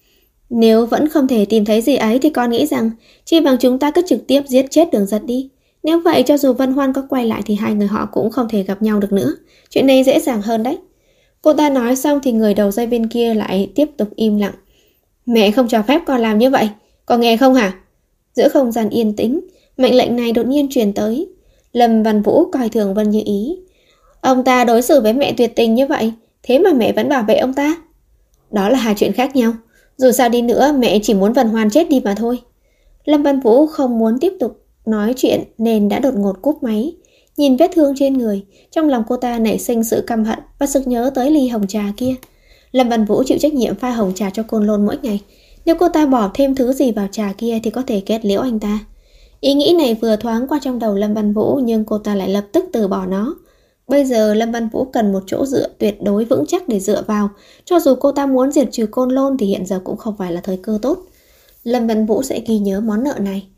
Nếu vẫn không thể tìm thấy gì ấy thì con nghĩ rằng chi bằng chúng ta cứ trực tiếp giết chết Đường Giật đi. Nếu vậy cho dù Vân Hoan có quay lại thì hai người họ cũng không thể gặp nhau được nữa. Chuyện này dễ dàng hơn đấy. Cô ta nói xong thì người đầu dây bên kia lại tiếp tục im lặng. Mẹ không cho phép con làm như vậy, con nghe không hả? Giữa không gian yên tĩnh, mệnh lệnh này đột nhiên truyền tới. Lâm Văn Vũ coi thường Vân Như Ý. Ông ta đối xử với mẹ tuyệt tình như vậy, thế mà mẹ vẫn bảo vệ ông ta. Đó là hai chuyện khác nhau. Dù sao đi nữa mẹ chỉ muốn Vân Hoan chết đi mà thôi. Lâm Văn Vũ không muốn tiếp tục nói chuyện nên đã đột ngột cúp máy. Nhìn vết thương trên người, trong lòng cô ta nảy sinh sự căm hận và sực nhớ tới ly hồng trà kia. Lâm Văn Vũ chịu trách nhiệm pha hồng trà cho Côn Lôn mỗi ngày. Nếu cô ta bỏ thêm thứ gì vào trà kia thì có thể kết liễu anh ta. Ý nghĩ này vừa thoáng qua trong đầu Lâm Văn Vũ, nhưng cô ta lại lập tức từ bỏ nó. Bây giờ Lâm Văn Vũ cần một chỗ dựa tuyệt đối vững chắc để dựa vào. Cho dù cô ta muốn diệt trừ Côn Lôn thì hiện giờ cũng không phải là thời cơ tốt. Lâm Văn Vũ sẽ ghi nhớ món nợ này.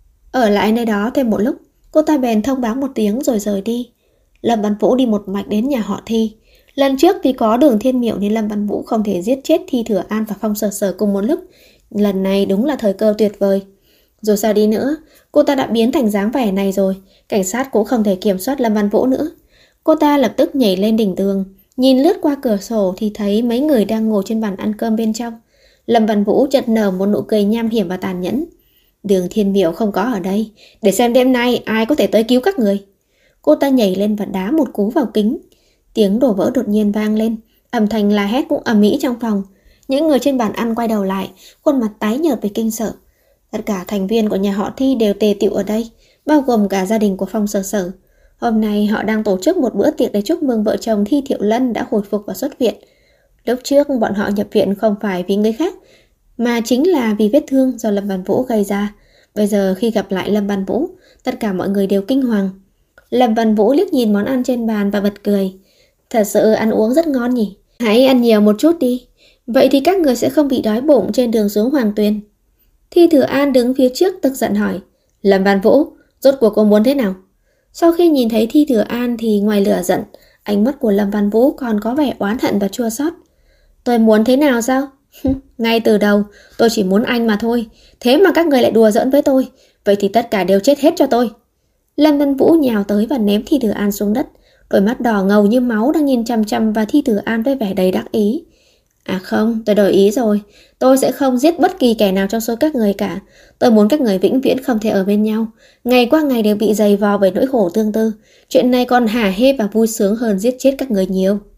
Ở lại nơi đó thêm một lúc, cô ta bèn thông báo một tiếng rồi rời đi. Lâm Văn Vũ đi một mạch đến nhà họ Thi. Lần trước vì có Đường Thiên Miểu nên Lâm Văn Vũ không thể giết chết Thi Thừa An và Phong Sở Sở cùng một lúc. Lần này đúng là thời cơ tuyệt vời. Dù sao đi nữa, cô ta đã biến thành dáng vẻ này rồi, cảnh sát cũng không thể kiểm soát Lâm Văn Vũ nữa. Cô ta lập tức nhảy lên đỉnh tường, nhìn lướt qua cửa sổ thì thấy mấy người đang ngồi trên bàn ăn cơm bên trong. Lâm Văn Vũ chợt nở một nụ cười nham hiểm và tàn nhẫn. Đường Thiên Miểu không có ở đây, để xem đêm nay ai có thể tới cứu các người. Cô ta nhảy lên và đá một cú vào kính. Tiếng đổ vỡ đột nhiên vang lên, âm thanh la hét cũng ầm ĩ trong phòng. Những người trên bàn ăn quay đầu lại, khuôn mặt tái nhợt vì kinh sợ. Tất cả thành viên của nhà họ Thi đều tề tựu ở đây, bao gồm cả gia đình của Phong Sở Sở. Hôm nay họ đang tổ chức một bữa tiệc để chúc mừng vợ chồng Thi Thiệu Lân đã hồi phục và xuất viện. Lúc trước bọn họ nhập viện không phải vì người khác, mà chính là vì vết thương do Lâm Văn Vũ gây ra. Bây giờ khi gặp lại Lâm Văn Vũ, tất cả mọi người đều kinh hoàng. Lâm Văn Vũ liếc nhìn món ăn trên bàn và bật cười. Thật sự ăn uống rất ngon nhỉ. Hãy ăn nhiều một chút đi, vậy thì các người sẽ không bị đói bụng trên đường xuống Hoàng Tuyền. Thi Thừa An đứng phía trước tức giận hỏi. Lâm Văn Vũ, rốt cuộc cô muốn thế nào? Sau khi nhìn thấy Thi Thừa An thì ngoài lửa giận, ánh mắt của Lâm Văn Vũ còn có vẻ oán hận và chua xót. Tôi muốn thế nào sao? Ngay từ đầu, tôi chỉ muốn anh mà thôi. Thế mà các người lại đùa giỡn với tôi. Vậy thì tất cả đều chết hết cho tôi. Lâm Văn Vũ nhào tới và ném Thi Thừa An xuống đất. Đôi mắt đỏ ngầu như máu đang nhìn chằm chằm vào Thi Thừa An với vẻ đầy đắc ý. À không, tôi đổi ý rồi. Tôi sẽ không giết bất kỳ kẻ nào trong số các người cả. Tôi muốn các người vĩnh viễn không thể ở bên nhau. Ngày qua ngày đều bị dày vò bởi nỗi khổ tương tư. Chuyện này còn hả hê và vui sướng hơn giết chết các người nhiều.